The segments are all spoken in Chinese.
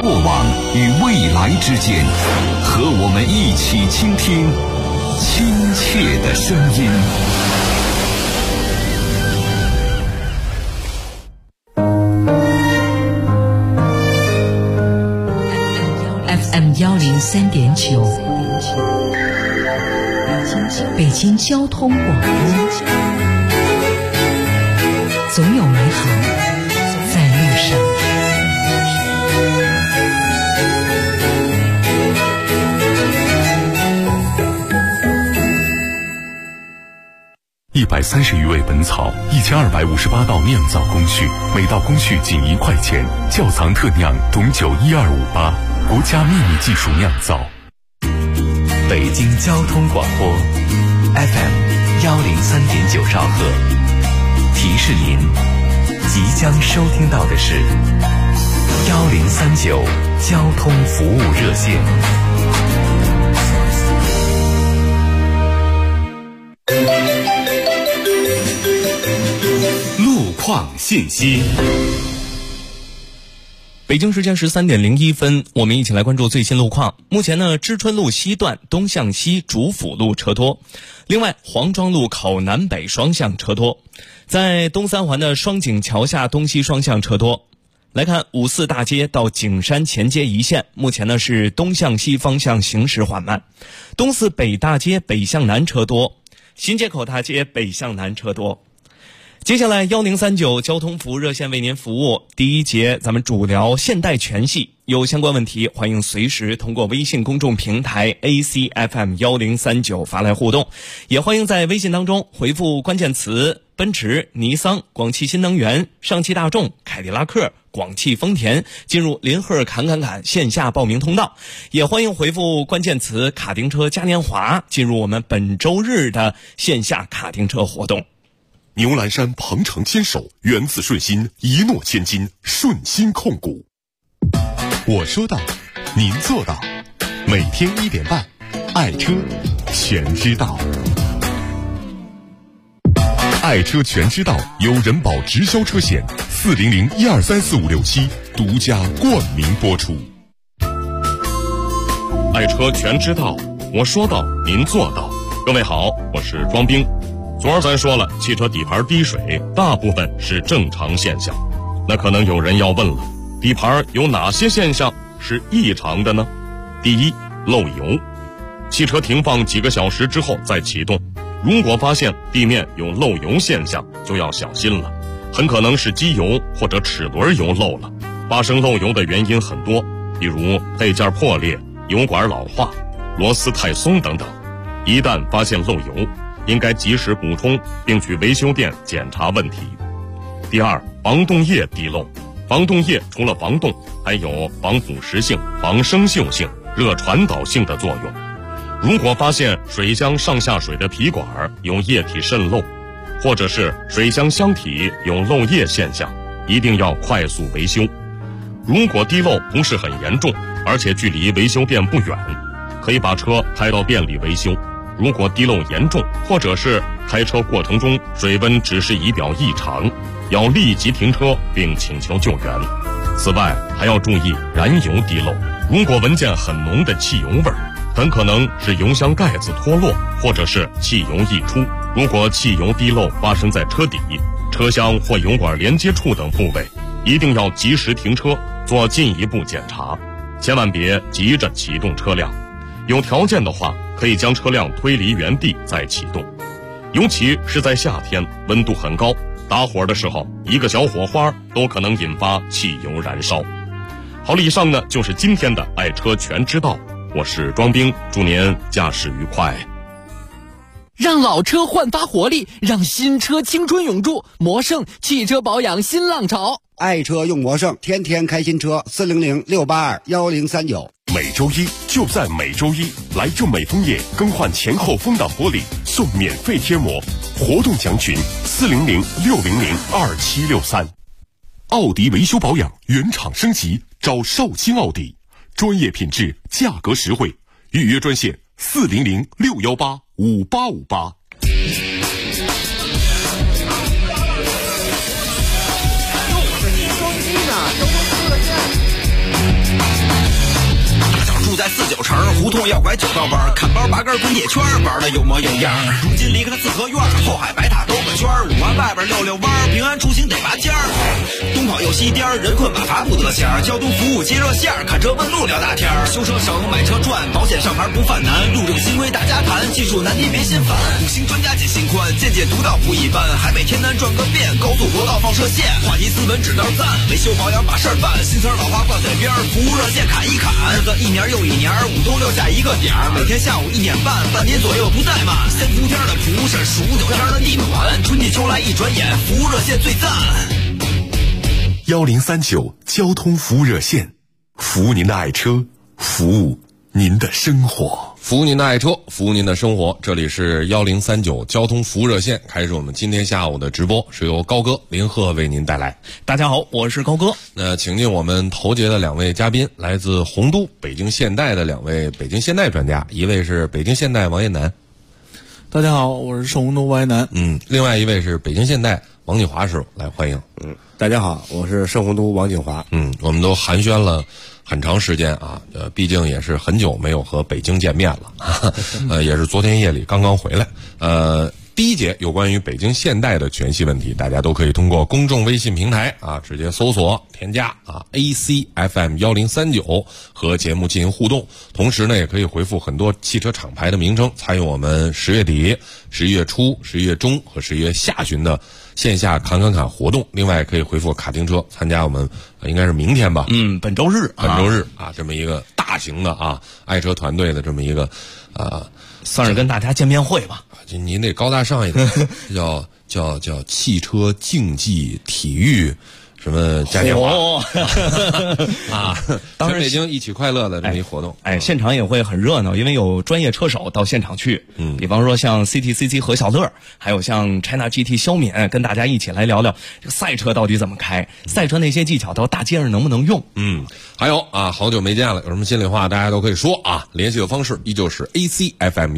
过往与未来之间，和我们一起倾听亲切的声音。 FM 103.9，北京交通广播，总有美好在路上。 130余味本草，1258道酿造工序，每道工序仅1块钱。窖藏特酿董酒12588，国家秘密技术酿造。 北京交通广播 FM 103.9兆赫，提示您即将收听到的是1039交通服务热线。 路况信息。 北京时间13点01分，我们一起来关注最新路况。目前呢，知春路西段东向西主辅路车多，另外黄庄路口南北双向车多，在东三环的双井桥下东西双向车多。来看五四大街到景山前街一线，目前呢是东向西方向行驶缓慢。东四北大街北向南车多，新街口大街北向南车多。接下来1039交通服务热线为您服务。第一节咱们主聊现代全系，有相关问题欢迎随时通过微信公众平台 ACFM 1039发来互动，也欢迎在微信当中回复关键词奔驰、尼桑、广汽新能源、上汽大众、凯迪拉克、广汽丰田进入林赫侃线下报名通道，也欢迎回复关键词卡丁车嘉年华进入我们本周日的线下卡丁车活动。 牛栏山鹏程牵手，源自顺心，一诺千金，顺心控股。我说到，您做到。每天1点半，爱车全知道。爱车全知道由人保直销车险40012345567独家冠名播出。 爱车全知道，我说到，您做到。各位好，我是庄兵。昨儿咱说了，汽车底盘滴水大部分是正常现象，那可能有人要问了，底盘有哪些现象是异常的呢？第一，漏油。汽车停放几个小时之后再启动，如果发现地面有漏油现象，就要小心了，很可能是机油或者齿轮油漏了。发生漏油的原因很多，比如配件破裂、油管老化、螺丝太松等等。一旦发现漏油，应该及时补充，并去维修店检查问题。第二，防冻液滴漏。防冻液除了防冻，还有防腐蚀性、防生锈性、热传导性的作用。如果发现水箱上下水的皮管有液体渗漏，或者是水箱箱体有漏液现象，一定要快速维修。如果滴漏不是很严重，而且距离维修店不远，可以把车开到店里维修。如果滴漏严重，或者是开车过程中水温指示仪表异常，要立即停车并请求救援。此外，还要注意燃油滴漏。如果闻见很浓的汽油味儿，很可能是油箱盖子脱落，或者是汽油溢出。如果汽油滴漏发生在车底、车厢或油管连接处等部位，一定要及时停车做进一步检查，千万别急着启动车辆。有条件的话，可以将车辆推离原地再启动，尤其是在夏天，温度很高，打火的时候一个小火花都可能引发汽油燃烧。好了，以上呢就是今天的爱车全知道，我是庄兵，祝您驾驶愉快。 让老车焕发活力，让新车青春永驻。魔胜汽车保养新浪潮， 爱车用魔胜，天天开新车。400-682-1039。 每周一就在每周一，来就美丰业更换前后风挡玻璃送免费贴膜，活动详询400-600-2763。奥迪维修保养原厂升级，找绍兴奥迪，专业品质，价格实惠，预约专线400-618-5858。 双击呢，交通热线。 住在49城，胡同要拐9道弯，砍包拔根滚铁圈，玩的有模有样。如今离开了四合院，后海白塔兜个圈，5环外边溜溜弯，平安出行得拔尖儿。东跑又西颠，人困马乏不得闲，交通服务接热线，看车问路聊大天，修车省买车赚，保险上牌不犯难，路政新规大家谈，技术难题别心烦，五星专家解心宽，见解独到不一般，海北天南转个遍，高速国道放射线，话题斯文指道赞，维修保养把事儿办，新词老话挂嘴边，服务热线砍一砍，日子一年又一年，5冬6夏一个点儿，每天下午1点半，半年左右不怠慢，先伏天的蒲是数9天的地暖，春季秋来一转眼，服务热线最赞。 1039交通服务热线，服务您的爱车，服务您的生活， 服务您的爱车，服务您的生活。这里是1039交通服务热线，开始我们今天下午的直播，是由高哥林鹤为您带来。 大家好，我是高哥。 那请进我们头节的2位嘉宾，来自洪都北京现代的2位北京现代专家，一位是北京现代王艳楠。 大家好，我是盛洪都王艳楠。 另外一位是北京现代王锦华师傅，来欢迎。 大家好，我是盛洪都王锦华。 我们都寒暄了很长时间啊，毕竟也是很久没有和北京见面了，也是昨天夜里刚刚回来。第一节有关于北京现代的全系问题，大家都可以通过公众微信平台啊，直接搜索添加ACFM 1039和节目进行互动。同时呢，也可以回复很多汽车厂牌的名称，参与我们10月底、11月初、11月中和11月下旬的线下侃活动。另外可以回复卡丁车参加我们应该是明天吧， 本周日啊，这么一个大型的爱车团队的这么一个算是跟大家见面会吧。 您得高大上一点，叫汽车竞技体育什么嘉年华当然全北京一起快乐的这么一活动。 现场也会很热闹，因为有专业车手到现场去，比方说像 CTCC 何小乐，还有像 China GT 肖敏，跟大家一起来聊聊这个赛车到底怎么开，赛车那些技巧到大街上能不能用。 还有好久没见了，有什么心里话大家都可以说啊。联系的方式依旧是 ACFM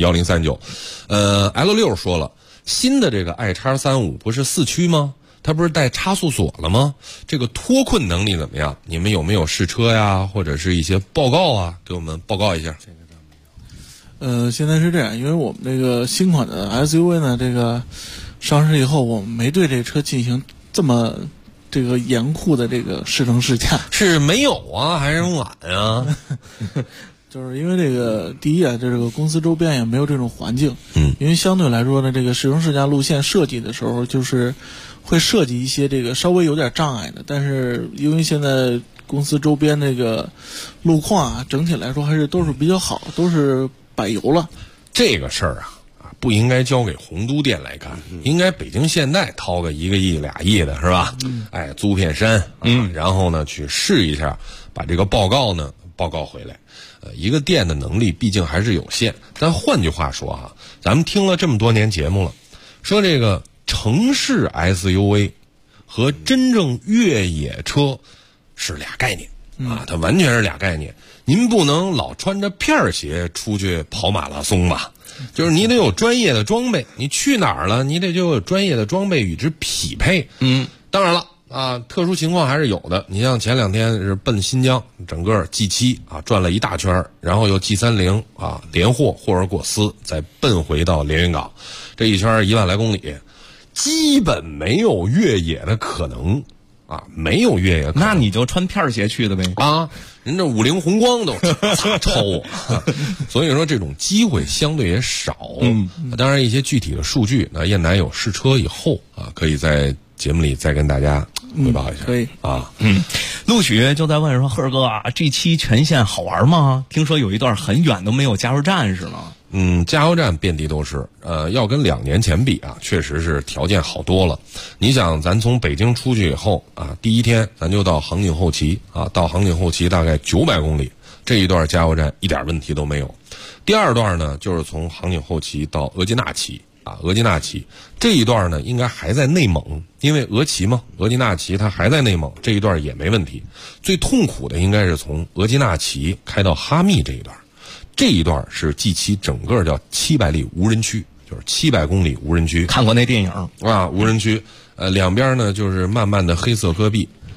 1039。L6 说了，新的这个iX35不是4驱吗？它不是带差速锁了吗？这个脱困能力怎么样？你们有没有试车呀，或者是一些报告啊？给我们报告一下。 现在是这样，因为我们这个新款的 SUV 呢，这个上市以后，我们没对这车进行这么这个严酷的这个试乘试驾。 是没有啊，还是晚啊？ 就是因为这个第一啊，这个公司周边也没有这种环境。因为相对来说呢，这个试乘试驾路线设计的时候，就是会设计一些这个稍微有点障碍的。但是因为现在公司周边那个路况啊，整体来说还是都是比较好，都是柏油了。 这个事儿不应该交给洪都店来干，应该北京现代掏个1个亿2亿的是吧？租片山然后呢去试一下，把这个报告回来。一个店的能力毕竟还是有限，但换句话说咱们听了这么多年节目了，说这个城市 SUV 和真正越野车是俩概念它完全是俩概念。您不能老穿着片鞋出去跑马拉松吧？就是你得有专业的装备，你去哪儿了，你得就有专业的装备与之匹配。当然了特殊情况还是有的。你像前2天是奔新疆，整个 G7 转了一大圈，然后又 G30 连霍霍尔果斯再奔回到连云港，这一圈1万来公里，基本没有越野的可能没有越野可能。 那你就穿片鞋去的呗人这50红光都超我所以说这种机会相对也少。当然一些具体的数据，那燕南有试车以后可以在节目里再跟大家汇报一下。 可以陆许就在问说，赫哥G7全线好玩吗？听说有一段很远都没有加油站是吗？ 加油站遍地都是。要跟2年前比确实是条件好多了。你想咱从北京出去以后第一天咱就到杭锦后旗到杭锦后旗大概900公里，这一段加油站一点问题都没有。第二段呢，就是从杭锦后旗到额济纳旗额济纳旗这一段呢，应该还在内蒙，因为额济纳旗它还在内蒙，这一段也没问题。最痛苦的应该是从额济纳旗开到哈密这一段，这一段是 G7 整个叫700里无人区，就是700公里无人区。 看过那电影无人区，两边呢就是慢慢的黑色戈壁，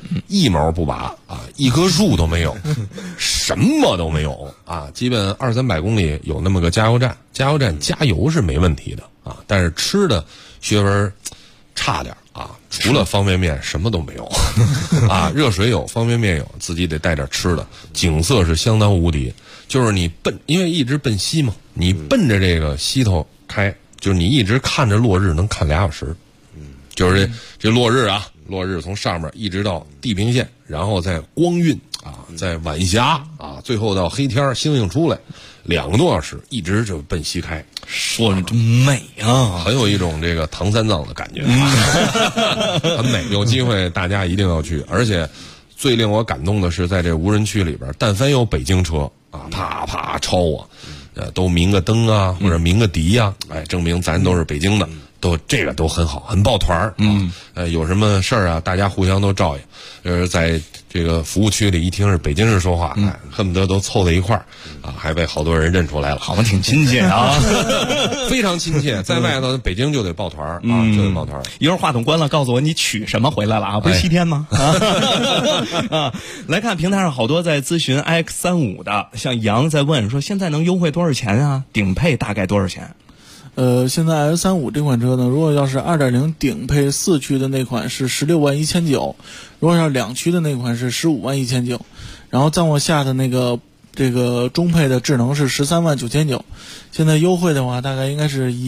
一毛不拔啊，一棵树都没有，什么都没有啊，基本200-300公里有那么个加油站，加油是没问题的啊，但是吃的学文差点啊，除了方便面什么都没有啊，热水有，方便面有，自己得带点吃的，景色是相当无敌，就是你因为一直奔西嘛，你奔着这个西头开，就是你一直看着落日能看2小时，就是这落日啊，落日从上面一直到地平线，然后再光晕啊，再晚霞啊，最后到黑天星星出来，2个多小时一直就奔西开， 说的真美啊， 很有一种这个唐三藏的感觉，很美。有机会大家一定要去，而且最令我感动的是，在这无人区里边，但凡有北京车啊，啪啪超我，都鸣个灯啊，或者鸣个笛呀，哎，证明咱都是北京的。这个都很好，很抱团儿啊。有什么事儿啊，大家互相都照应。在这个服务区里一听是北京人说话，恨不得都凑在一块儿啊，还被好多人认出来了。 好像挺亲切啊， 非常亲切。在外头，北京就得抱团儿啊，就得抱团儿。 一会儿话筒关了，告诉我你取什么回来了啊？不是7天吗？啊，来看平台上好多在咨询 iX35 的，像杨在问说，现在能优惠多少钱啊？顶配大概多少钱？ 现在 X35 这款车呢，如果要是 2.0 顶配4驱的那款是16.19000，如果要是2驱的那款是15.19000，然后再往下的这个中配的智能是13.99000，现在优惠的话大概应该是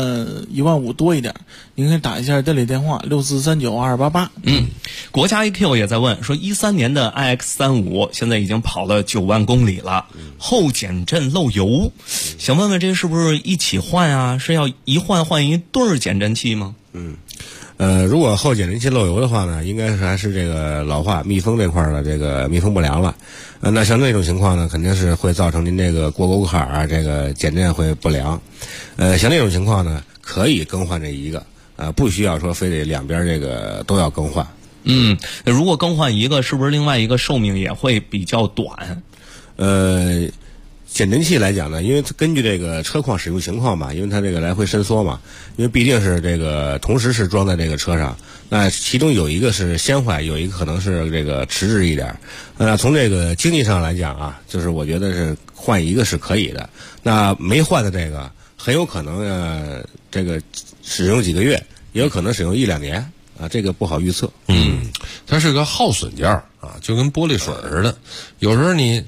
15000多一点，您可以打一下店里电话64392288。 国家 AQ 也在问说，13年的 iX35 现在已经跑了9万公里了，后减震漏油，想问问这是不是一起换啊？是要一换一对减震器吗？ 如果后减震器漏油的话呢，应该是还是这个老化密封这块的这个密封不良了。那像那种情况呢，肯定是会造成您这个过沟坎啊，这个减震会不良。像那种情况呢，可以更换这一个，不需要说非得两边这个都要更换。 如果更换一个，是不是另外一个寿命也会比较短？ 减震器来讲呢，因为根据这个车况使用情况嘛，因为它这个来回伸缩嘛，因为毕竟是这个同时是装在这个车上，那其中有一个是先坏，有一个可能是这个迟滞一点。从这个经济上来讲啊，就是我觉得是换一个是可以的。那没换的这个很有可能这个使用几个月，也有可能使用1-2年啊，这个不好预测。 它是个耗损件啊，就跟玻璃水似的，有时候你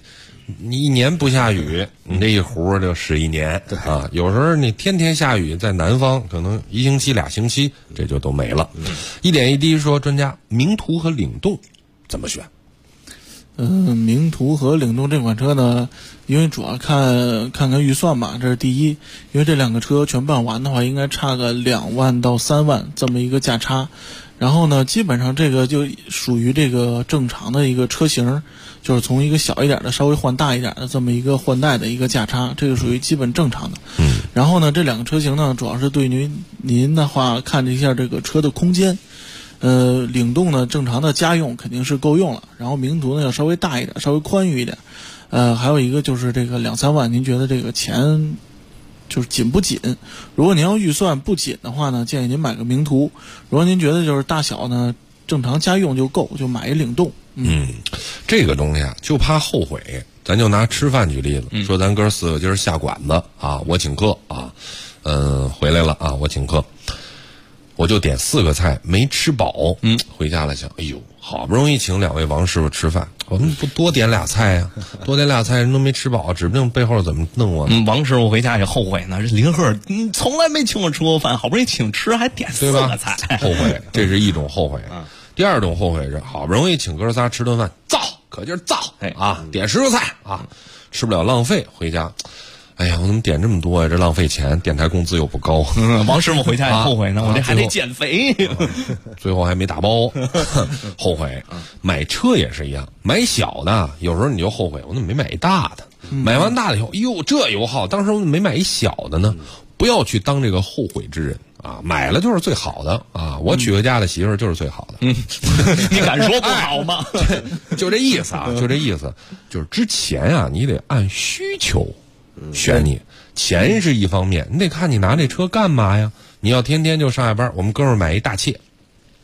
1年不下雨，你这一壶就使1年啊。有时候你天天下雨，在南方可能1星期2星期，这就都没了。一点一滴说，专家，名图和领动怎么选？ 名图和领动这款车呢，因为主要看预算嘛，这是第一。因为这2个车全办完的话，应该差个2万到3万这么一个价差。然后呢，基本上这个就属于这个正常的一个车型，就是从一个小一点的稍微换大一点的这么一个换代的一个价差，这个属于基本正常的。然后呢，这2个车型呢，主要是对于您的话看一下这个车的空间。领动呢，正常的家用肯定是够用了，然后名图呢要稍微大一点，稍微宽裕一点。还有一个就是这个2-3万，您觉得这个钱就是紧不紧？如果您要预算不紧的话呢，建议您买个名图；如果您觉得就是大小呢正常家用就够，就买一领动。 这个东西啊，就怕后悔。咱就拿吃饭举例子，说咱哥4个今儿下馆子啊，我请客啊，回来了啊，我请客。我就点4个菜没吃饱，回家了想，哎呦，好不容易请2位王师傅吃饭，我们不多点俩菜呀？多点俩菜人都没吃饱，指不定背后怎么弄我呢。 王师傅回家也后悔呢，这林鹤从来没请我吃过饭，好不容易请吃还点4个菜， 后悔，这是一种后悔。第二种后悔是好不容易请哥仨吃顿饭，造可劲儿造啊，点10个菜啊，吃不了浪费，回家。哎呀，我怎么点这么多呀？这浪费钱，电台工资又不高。 王师傅回家也后悔呢，我这还得减肥， 最后还没打包，后悔。买车也是一样，买小的有时候你就后悔，我怎么没买一大的？买完大的以后，哟，这油耗，当时我怎么没买一小的呢？不要去当这个后悔之人啊！买了就是最好的啊！我娶回家的媳妇儿就是最好的。 你敢说不好吗？ 就这意思啊，就这意思。就是之前啊，你得按需求选你，钱是一方面，你得看你拿这车干嘛呀？你要天天就上下班，我们哥们儿买一大切，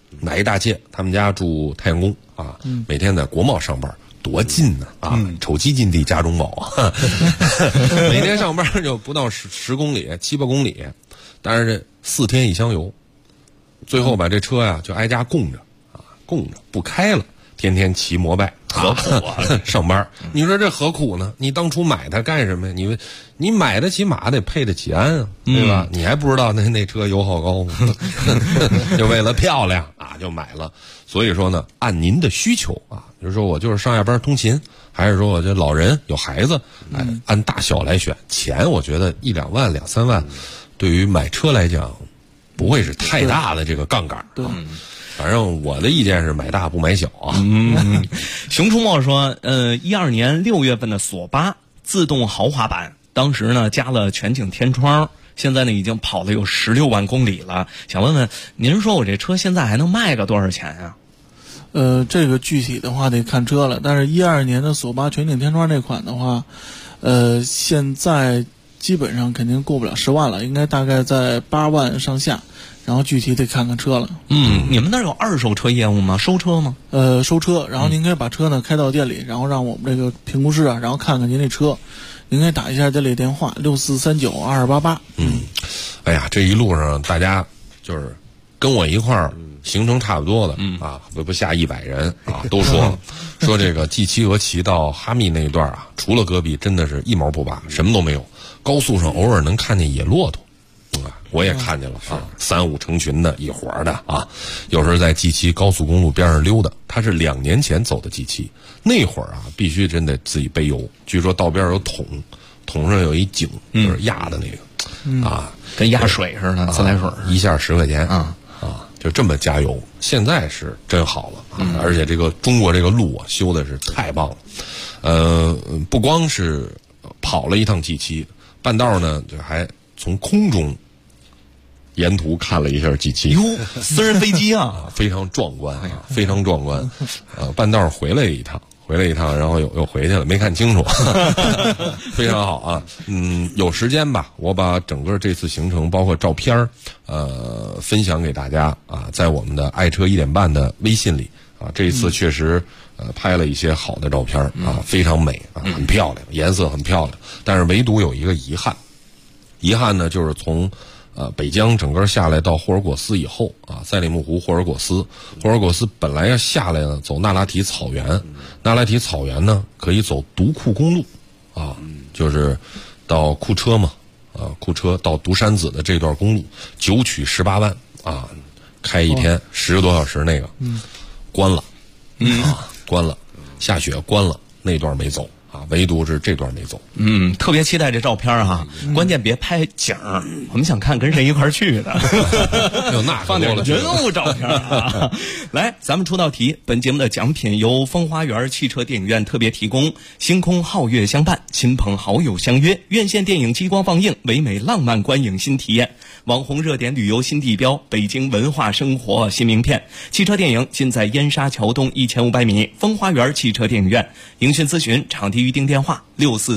买一大切，他们家住太阳宫啊，每天在国贸上班，多近呢啊！丑鸡近地家中宝啊，每天上班就不到10公里，7、8公里，但是这4天1箱油，最后把这车呀就挨家供着啊，供着不开了，天天骑摩拜，何苦啊？上班，你说这何苦呢？你当初买它干什么呀？你买得起马得配得起鞍啊，对吧？你还不知道那车油耗高吗？就为了漂亮啊，就买了。所以说呢，按您的需求啊，就是说我就是上下班通勤，还是说我这老人有孩子，按大小来选。钱我觉得1、2万、2、3万，对于买车来讲，不会是太大的这个杠杆。 对。 反正我的意见是买大不买小啊。 熊出没说，12年6月份的索8自动豪华版，当时呢加了全景天窗，现在呢已经跑了有16万公里了。想问问您，说我这车现在还能卖个多少钱呀？ 这个具体的话得看车了，但是12年的索8全景天窗这款的话，现在基本上肯定过不了10万了，应该大概在8万上下。然后具体得看看车了。 你们那儿有二手车业务吗？收车吗？ 收车，然后您可以把车呢开到店里，然后让我们这个评估师啊，然后看看您这车，您可以打一下店里电话64392288。 哎呀，这一路上大家就是跟我一块儿行程差不多的啊，不下100人啊，都说这个继齐俄旗到哈密那一段啊，除了戈壁真的是一毛不拔，什么都没有。高速上偶尔能看见野骆驼。我也看见了啊，3、5成群的一伙的啊，有时候在继齐高速公路边上溜达。他是2年前走的继齐，那会儿啊，必须真的自己背油。据说道边有桶上有一井，就是压的那个，啊， 跟压水似的，自来水， 一下10块钱啊，就这么加油。现在是真好了啊，而且这个中国这个路啊修的是太棒了。不光是跑了一趟继齐，半道呢就还从空中沿途看了一下继齐， 哟，私人飞机啊， 非常壮观啊，非常壮观。半道回来一趟，然后又回去了，没看清楚，非常好啊。有时间吧，我把整个这次行程包括照片分享给大家啊，在我们的爱车1点半的微信里啊。这一次确实拍了一些好的照片啊，非常美啊，很漂亮，颜色很漂亮。但是唯独有一个遗憾呢，就是从北疆整个下来到霍尔果斯以后啊，赛里木湖、霍尔果斯本来要下来呢，走纳拉提草原，纳拉提草原呢可以走独库公路啊，就是到库车嘛，库车到独山子的这段公路，9曲18弯啊，开一天10个多小时，那个关了，关了，下雪关了，那段没走。啊，唯独是这段没走。 特别期待这照片哈，关键别拍景儿，我们想看跟谁一块儿去的。 那放点人物照片啊！来，咱们出道题，本节目的奖品由风花园汽车电影院特别提供，星空皓月相伴，亲朋好友相约，院线电影激光放映，唯美浪漫观影新体验，网红热点旅游新地标，北京文化生活新名片。汽车电影尽在燕莎桥东1500米风花园汽车电影院。营讯咨询场地预订电话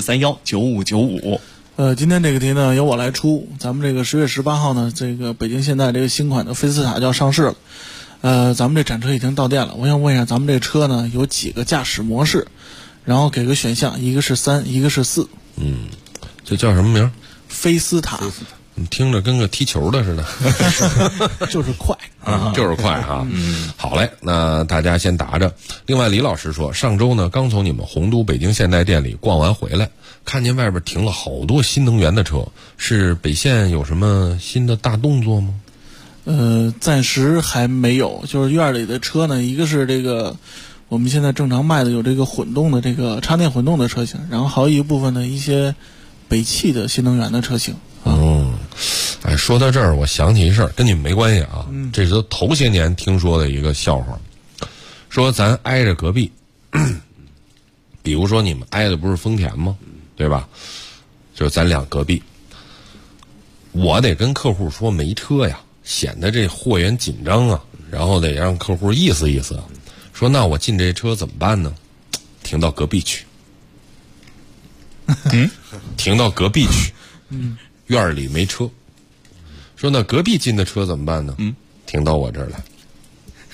64319595。 今天这个题呢由我来出。咱们这个10月18号呢，这个北京现代这个新款的菲斯塔就要上市了。咱们这展车已经到店了。我想问一下，咱们这车呢有几个驾驶模式？然后给个选项，一个是3，一个是4。 这叫什么名？ 菲斯塔。 你听着跟个踢球的似的， 就是快啊，就是快啊。好嘞，那大家先打着。另外，李老师说，上周呢刚从你们洪都北京现代店里逛完回来，看见外边停了好多新能源的车，是北线有什么新的大动作吗？ 暂时还没有，就是院里的车呢，一个是这个我们现在正常卖的有这个混动的这个插电混动的车型，然后还有一部分呢一些北汽的新能源的车型。 哎，说到这儿，我想起一事儿，跟你们没关系啊。这是头些年听说的一个笑话，说咱挨着隔壁，比如说你们挨的不是丰田吗？对吧？就是咱俩隔壁，我得跟客户说没车呀，显得这货源紧张啊，然后得让客户意思意思，说那我进这车怎么办呢？停到隔壁去。停到隔壁去。院里没车，说那隔壁进的车怎么办呢？停到我这儿来。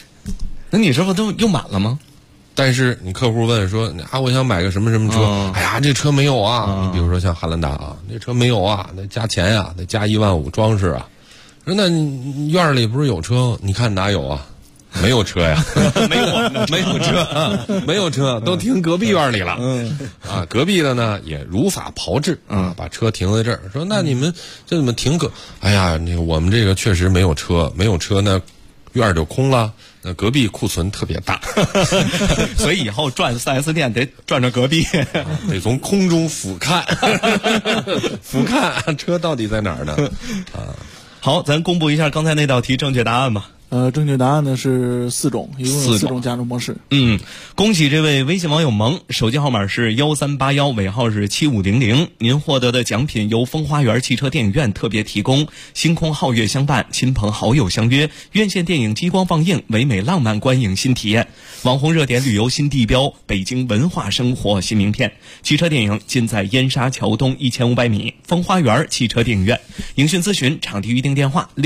那你这不都用满了吗？ 但是你客户问说啊，我想买个什么什么车，哎呀，这车没有啊。你比如说像汉兰达啊，这车没有啊，得加钱呀，得加15000装饰啊。说那你院里不是有车？你看哪有啊？没有车呀， 没有车， 没有车，都停隔壁院里了。隔壁的呢也如法炮制啊，把车停在这儿。说那你们这怎么停哎呀，我们这个确实没有车，没有车呢，院就空了。那隔壁库存特别大， 所以以后转4S店得转着隔壁， 得从空中俯瞰，俯瞰车到底在哪儿呢？ 好，咱公布一下刚才那道题正确答案吧。 正确答案呢是4种，一共有4种加注模式。 恭喜这位微信网友萌，手机号码是1381，尾号是7500。您获得的奖品由风花园汽车电影院特别提供，星空皓月相伴，亲朋好友相约，院线电影激光放映，唯美浪漫观影新体验，网红热点旅游新地标，北京文化生活新名片。汽车电影尽在燕莎桥东1500米风花园汽车电影院。影讯咨询场地预订电话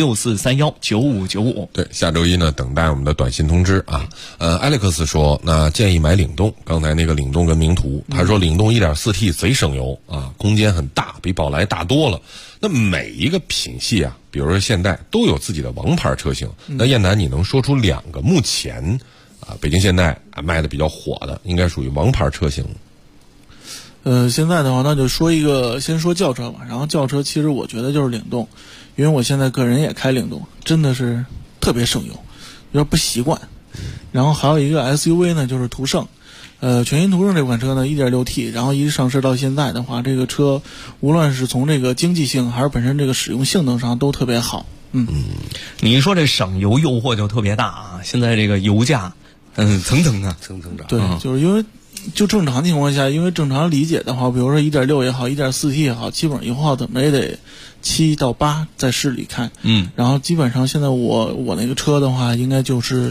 64319595。 对。下周一呢，等待我们的短信通知啊。Alex 说，那建议买领动，刚才那个领动跟名图，他说领动 1.4T 贼省油啊，空间很大，比宝来大多了。那每一个品系啊，比如说现代都有自己的王牌车型。那燕南，你能说出2个目前北京现代卖的比较火的，应该属于王牌车型？ 现在的话，那就说先说轿车吧。然后轿车其实我觉得就是领动，因为我现在个人也开领动，真的是特别省油，有点不习惯。然后还有一个 SUV 呢，就是途胜。全新途胜这款车呢 1.6T， 然后一直上市到现在的话，这个车无论是从这个经济性还是本身这个使用性能上都特别好。 你一说这省油诱惑就特别大啊！现在这个油价蹭蹭涨。 对，就是因为就正常情况下，因为正常理解的话，比如说 1.6 也好 1.4T 也好，基本上油耗怎么也得7到8在市里开。然后基本上现在我那个车的话应该就是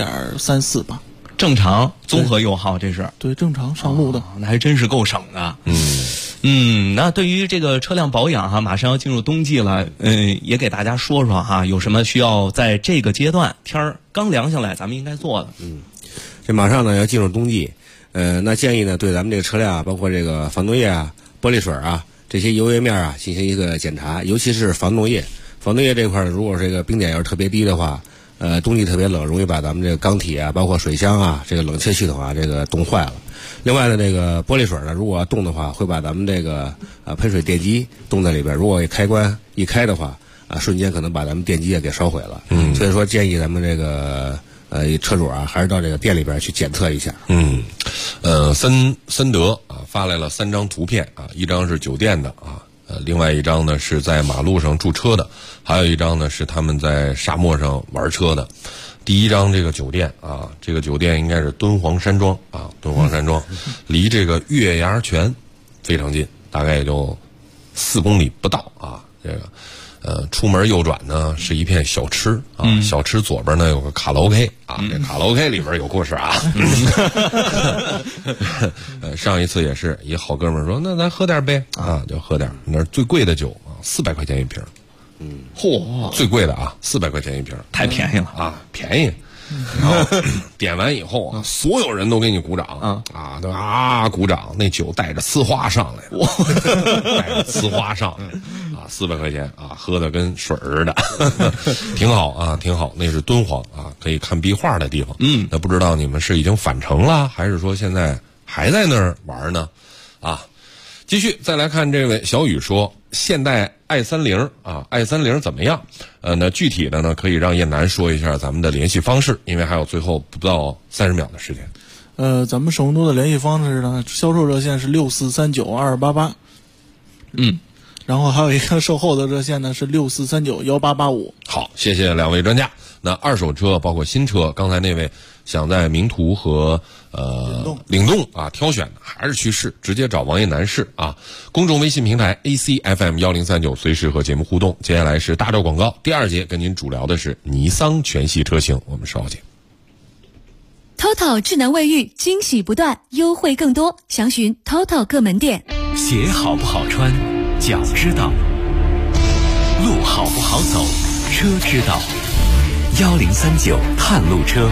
6.34吧。 正常综合油耗，这是对正常上路的。 那还真是够省的。那对于这个车辆保养哈，马上要进入冬季了，也给大家说说哈，有什么需要在这个阶段天儿刚凉下来咱们应该做的。 这马上呢要进入冬季，那建议呢对咱们这个车辆包括这个防冻液啊、玻璃水啊这些油液面啊进行一个检查，尤其是防冻液。防冻液这块如果这个冰点要是特别低的话，冬季特别冷，容易把咱们这个缸体啊，包括水箱啊，这个冷却系统啊，这个冻坏了。另外呢，这个玻璃水呢，如果要冻的话，会把咱们这个喷水电机冻在里边。如果开关一开的话，瞬间可能把咱们电机也给烧毁了。所以说建议咱们这个车主啊，还是到这个店里边去检测一下。森德啊发来了3张图片啊，一张是酒店的啊。另外一张呢是在马路上驻车的，还有一张呢是他们在沙漠上玩车的。第一张这个酒店啊，这个酒店应该是敦煌山庄啊，敦煌山庄离这个月牙泉非常近，大概也就4公里不到啊。这个出门右转呢是一片小吃啊，小吃左边呢有个卡拉 OK 啊，这卡拉 OK 里边有故事啊。上一次也是一好哥们说，那咱喝点呗啊，就喝点，那最贵的酒啊，400块钱一瓶。 嚯， 最贵的啊，400块钱一瓶， 太便宜了啊，便宜。然后点完以后啊，所有人都给你鼓掌都鼓掌。那酒带着呲花上来的，带着呲花上来啊，400块钱啊，喝的跟水似的，挺好啊，挺好。那是敦煌啊，可以看壁画的地方。那不知道你们是已经返程了，还是说现在还在那儿玩呢？啊，继续再来看这位小雨说，现代i30啊，i30怎么样？那具体的呢，可以让燕南说一下咱们的联系方式，因为还有最后不到30秒的时间。 咱们首都的联系方式呢，销售热线是64392288，然后还有一个售后的热线呢是64391885。 好，谢谢2位专家。那二手车包括新车，刚才那位想在名图和领动啊挑选的，还是去试，直接找王燕南试啊。公众微信平台 ACFM1039，随时和节目互动。接下来是大招广告，第2节跟您主聊的是尼桑全系车型，我们稍后见。 TOTO 智能卫浴，惊喜不断，优惠更多，详询 TOTO 各门店。 鞋好不好穿，脚知道；路好不好走，车知道。1039探路车，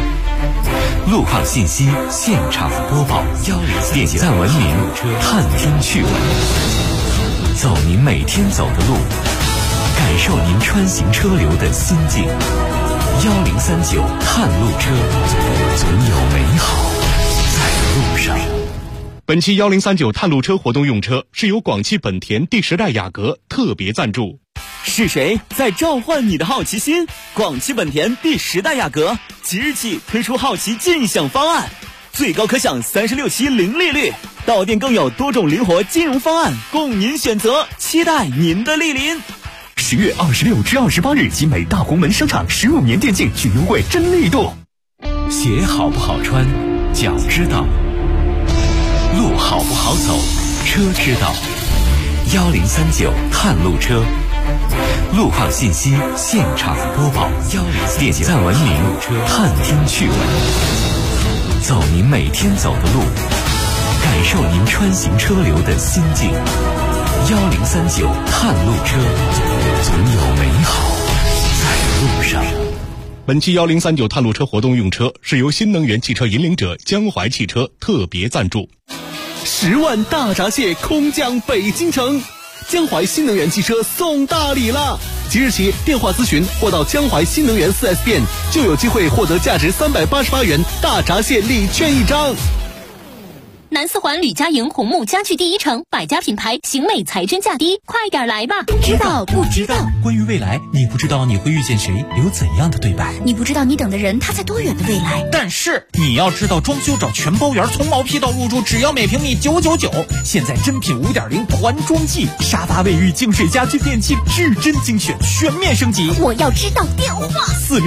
路况信息现场播报103点赞文明，探听趣闻，走您每天走的路，感受您穿行车流的心境。1039探路车，总有美好在路上。 本期1039探路车活动用车是由广汽本田第10代雅阁特别赞助。 是谁在召唤你的好奇心？广汽本田第10代雅阁即日起推出好奇尽享方案，最高可享36期零利率，到店更有多种灵活金融方案供您选择，期待您的莅临。 10月26至28日，集美大红门商场15年电竞巨优惠真力度。 鞋好不好穿，脚知道；路好不好走，车知道。1039探路车，路况信息现场播报，103点赞文明，探听趣闻，走您每天走的路，感受您穿行车流的心境。1039探路车，总有美好在路上。 本期1039探路车活动用车是由新能源汽车引领者江淮汽车特别赞助。 10万大闸蟹空降北京城，江淮新能源汽车送大礼了！即日起电话咨询或到江淮新能源 4S 店，就有机会获得价值388元大闸蟹礼券1张。 南四环吕家营红木家具第一城，百家品牌，型美才真价低，快点来吧！ 知道不知道？ 关于未来，你不知道你会遇见谁，有怎样的对白？ 你不知道你等的人他在多远的未来？ 但是你要知道，装修找全包圆，从毛坯到入住，只要每平米999。现在真品5.0团装季，沙发、卫浴、净水、家居、电器，至臻精选，全面升级。 我要知道电话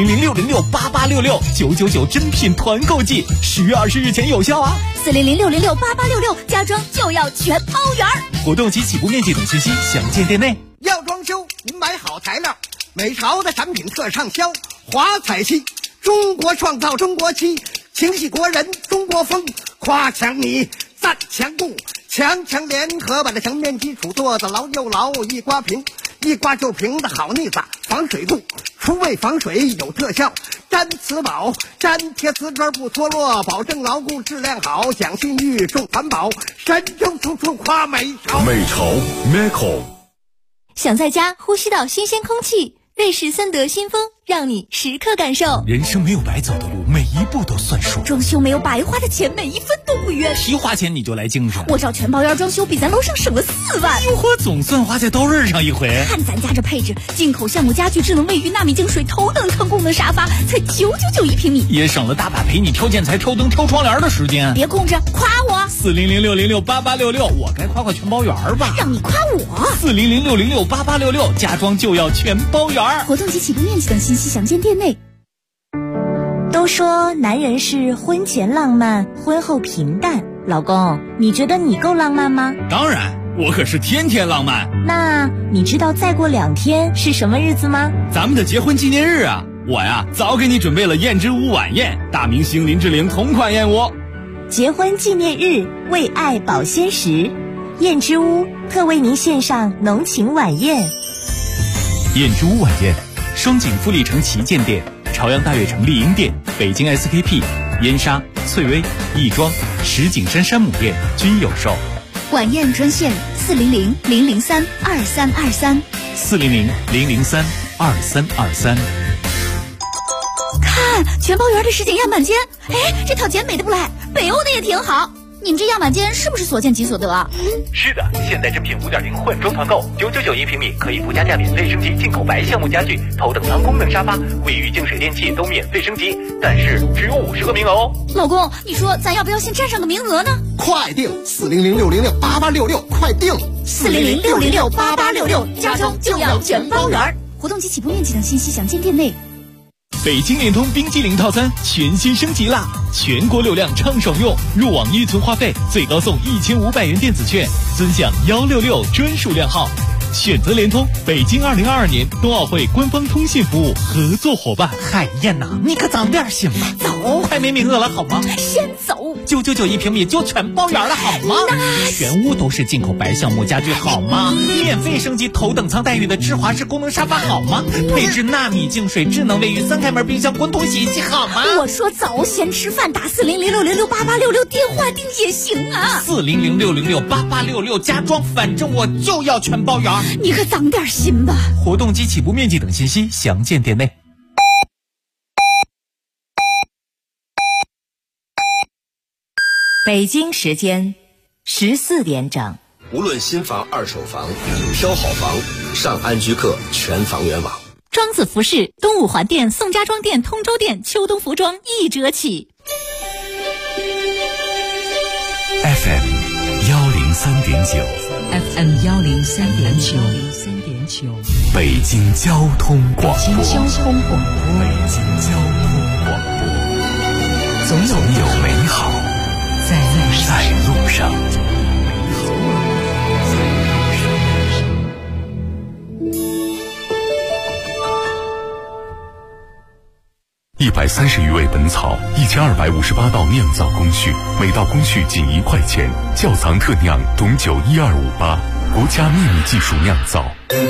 ：400-606-8866，999真品团购季，10月20日前有效啊 ！400-606-8866，家装就要全包圆。 活动及起步面积等信息详见店内。 要装修，您买好材料，美潮的产品特畅销，华彩漆，中国创造中国漆，情系国人中国风，夸墙你赞墙固，墙联合把这墙面基础做得牢又牢，一刮平，一刮就平的好腻子，防水度，除味防水有特效，粘瓷宝，粘贴瓷砖不脱落，保证牢固质量好，讲信誉重环保，神州处处夸美潮。 美潮 Meco。 想在家呼吸到新鲜空气，瑞士森德新风让你时刻感受。 人生没有白走的路，每一步都算数。 装修没有白花的钱，每一分都不冤。 提花钱你就来精神， 我找全包圆装修比咱楼上省了4万。 哟呵，总算花在刀刃上一回。 看咱家这配置，进口橡木家具、智能卫浴、纳米净水、头等舱功能沙发，才999一平米， 也省了大把陪你挑建材、挑灯、挑窗帘的时间。 别空着，夸我 ！400-606-8866，我该夸全包圆吧？ 让你夸我 ！400-606-8866，家装就要全包圆。 活动及起步面积等信息详见店内。 都说男人是婚前浪漫，婚后平淡。老公，你觉得你够浪漫吗？ 当然，我可是天天浪漫。 那你知道再过2天是什么日子吗？ 咱们的结婚纪念日啊！我呀，早给你准备了燕之屋晚宴，大明星林志玲同款燕窝。 结婚纪念日，为爱保鲜时，燕之屋特为您献上浓情晚宴。 燕之屋晚宴，双井富力城旗舰店、朝阳大悦城丽婴店、北京 SKP、燕莎、翠微、亦庄、石景山山姆店均有售。 晚宴专线400-003-2323。 400-003-2323。 看全包圆的实景样板间，哎，这套简美的不赖，北欧的也挺好。你们这样板间是不是所见即所得啊？ 是的，现在真品5.0换装团购，999一平米，可以附加价免费升级进口白橡木家具、头等舱功能沙发、卫浴净水电器都免费升级，但是只有50个名额哦。 老公，你说咱要不要先占上个名额呢？ 快订400-606-8866，快订 400-606-8866，家装就要全包圆。活动及起步面积等信息详见店内。 北京联通冰激凌套餐全新升级啦！全国流量畅爽用，入网1存话费最高送1500元电子券，尊享166专属靓号。选择联通，北京2022年冬奥会官方通信服务合作伙伴。 海燕呐，你可早点行吗？ 走， 快没名额了好吗？ 先走。 ，9991平米就全包圆了，好吗？全屋都是进口白橡木家具，好吗？免费升级头等舱待遇的智华式功能沙发，好吗？配置纳米净水、智能卫浴、3开门冰箱、滚筒洗衣机，好吗？ 我说早先吃饭打40066668866电话订也行啊。 40066668866家装，反正我就要全包圆。 你可长点心吧。 活动及起步面积等信息详见店内。 北京时间14点整。 无论新房、二手房，挑好房上安居客全房源网。 庄子服饰东五环店、宋家庄店、通州店秋冬服装1折起。 FM 103.9 FM 103.9 北京交通广播。 北京交通广播，总有美好在路上。130余味本草，1258道酿造工序，每道工序仅1块钱。窖藏特酿董酒12588，国家秘密技术酿造。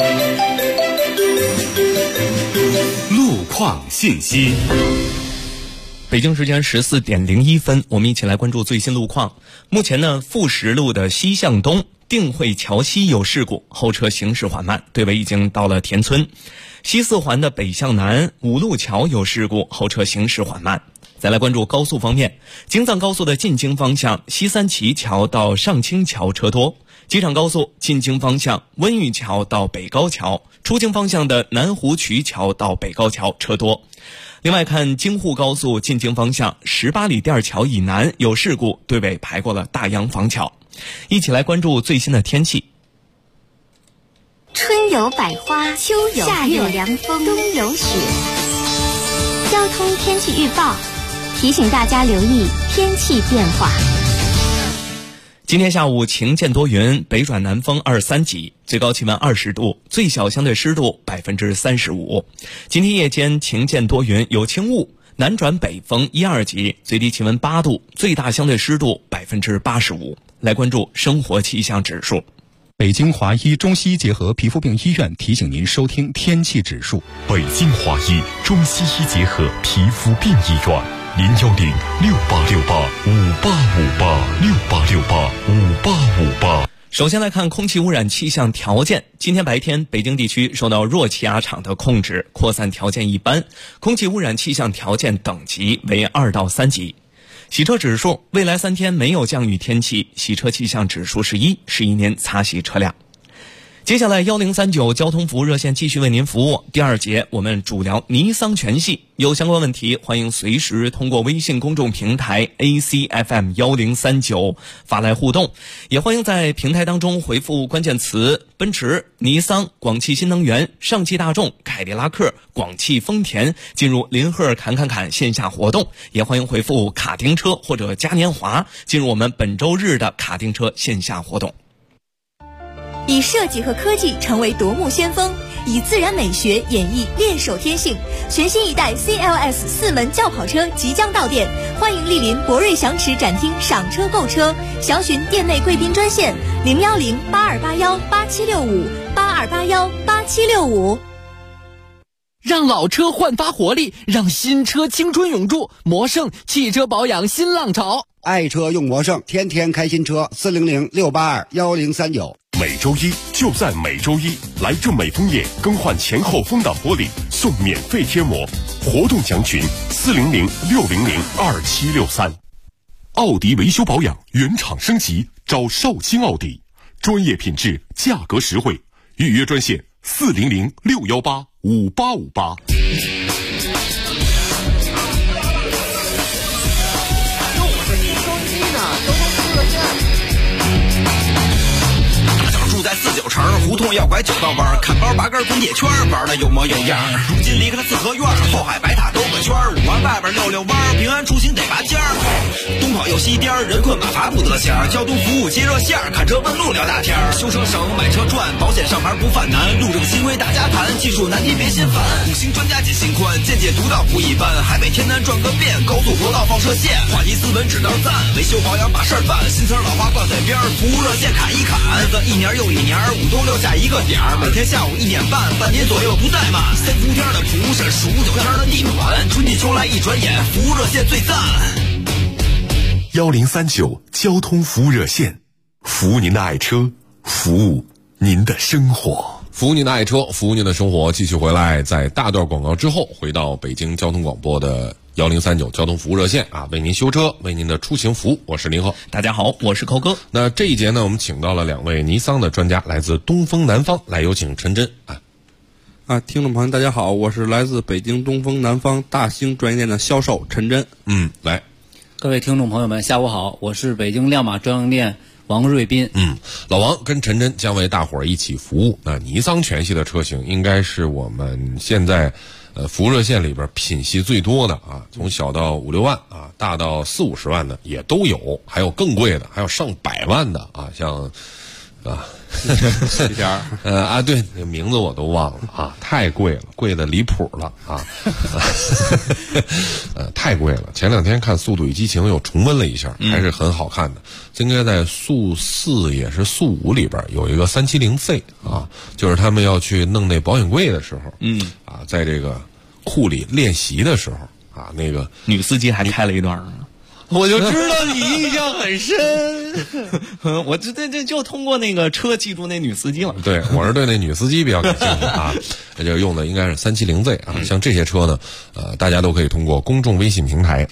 路况信息。 北京时间14点01分，我们一起来关注最新路况。目前呢，富石路的西向东定慧桥西有事故，后车行驶缓慢，队尾已经到了田村。西四环的北向南五路桥有事故，后车行驶缓慢。再来关注高速方面，京藏高速的进京方向西三旗桥到上清桥车多，机场高速进京方向温榆桥到北高桥，出京方向的南湖渠桥到北高桥车多。另外看京沪高速进京方向18里店桥以南有事故，队尾排过了大洋房桥。一起来关注最新的天气。 春有百花，秋有夏有凉风，冬有雪。交通天气预报提醒大家留意天气变化。 今天下午晴间多云，北转南风2-3级，最高气温20度，最小相对湿度35%。今天夜间晴间多云，有轻雾，南转北风1-2级，最低气温8度，最大相对湿度85%。来关注生活气象指数。 北京华医中西医结合皮肤病医院提醒您收听天气指数。 北京华医中西医结合皮肤病医院，0106868585858，68685858。 首先来看空气污染气象条件。今天白天，北京地区受到弱气压场的控制，扩散条件一般，空气污染气象条件等级为2到3级。洗车指数，未来3天没有降雨天气，洗车气象指数是1，是一年擦洗车辆。接下来1039交通服务热线继续为您服务。第2节我们主聊尼桑全系，有相关问题欢迎随时通过微信公众平台 ACFM 1039发来互动，也欢迎在平台当中回复关键词奔驰、尼桑、广汽新能源、上汽大众、凯迪拉克、广汽丰田进入林赫侃线下活动，也欢迎回复卡丁车或者嘉年华进入我们本周日的卡丁车线下活动。 以设计和科技成为夺目先锋，以自然美学演绎练手天性。全新一代 CLS 4门轿跑车即将到店，欢迎莅临博瑞祥驰展厅赏车购车，详询店内贵宾专线010-8281-8765，8281-8765。 让老车焕发活力，让新车青春永驻。魔胜汽车保养新浪潮， 爱车用魔胜，天天开新车，400-682-1039。 每周一就在每周一，来正美枫叶更换前后风挡玻璃送免费贴膜，活动详询400-600-2763。奥迪维修保养原厂升级，找绍兴奥迪，专业品质，价格实惠，预约专线400-618-5858。 住在49城， 胡同要拐9道弯，看包8根滚铁圈，玩的有模有样。如今离开了四合院，后海白塔兜个圈，5环外边溜溜弯，平安出行得拔尖儿。东跑又西颠，人困马乏不得闲，交通服务接热线，看车问路聊大天，修车省买车赚，保险上牌不犯难，路这个新规大家谈，技术难题别心烦。5星专家解心宽，见解独到不一般，海北天南转个遍，高速国道放射线，话题斯文只能赞，维修保养把事儿办，新词老话挂在边，服务热线砍一砍，日子一年又一年，5都6下一个点儿，每天下午1点半，半年左右不怠慢。3伏天的蒲是数9天的地暖，春季秋来一转眼，服务热线最赞。 1039交通服务热线，服务您的爱车，服务您的生活， 服务您的爱车，服务您的生活。继续回来，在大段广告之后，回到北京交通广播的1039交通服务热线啊，为您修车，为您的出行服务。我是林鹤， 大家好，我是寇哥。 那这一节呢，我们请到了2位尼桑的专家，来自东风南方，来有请陈真听众朋友大家好，我是来自北京东风南方大兴专业店的销售陈真。 来， 各位听众朋友们，下午好，我是北京亮马专营店王瑞斌。 老王跟陈真将为大伙儿一起服务。那尼桑全系的车型应该是我们现在服务热线里边品系最多的啊，从小到5、6万啊，大到40、50万的也都有，还有更贵的，还有上100万的啊，像对，那名字我都忘了啊，太贵了，贵的离谱了啊，太贵了。前2天看《速度与激情》又重温了一下，还是很好看的。应该在速4也是速5里边有一个370Z 啊，就是他们要去弄那保险柜的时候，在这个库里练习的时候啊，那个女司机还开了一段呢。我就知道你印象很深，我就通过那个车记住那女司机了。 对，我是对那女司机比较感兴趣啊，那就用的应该是370Z 啊。像这些车呢，大家都可以通过公众微信平台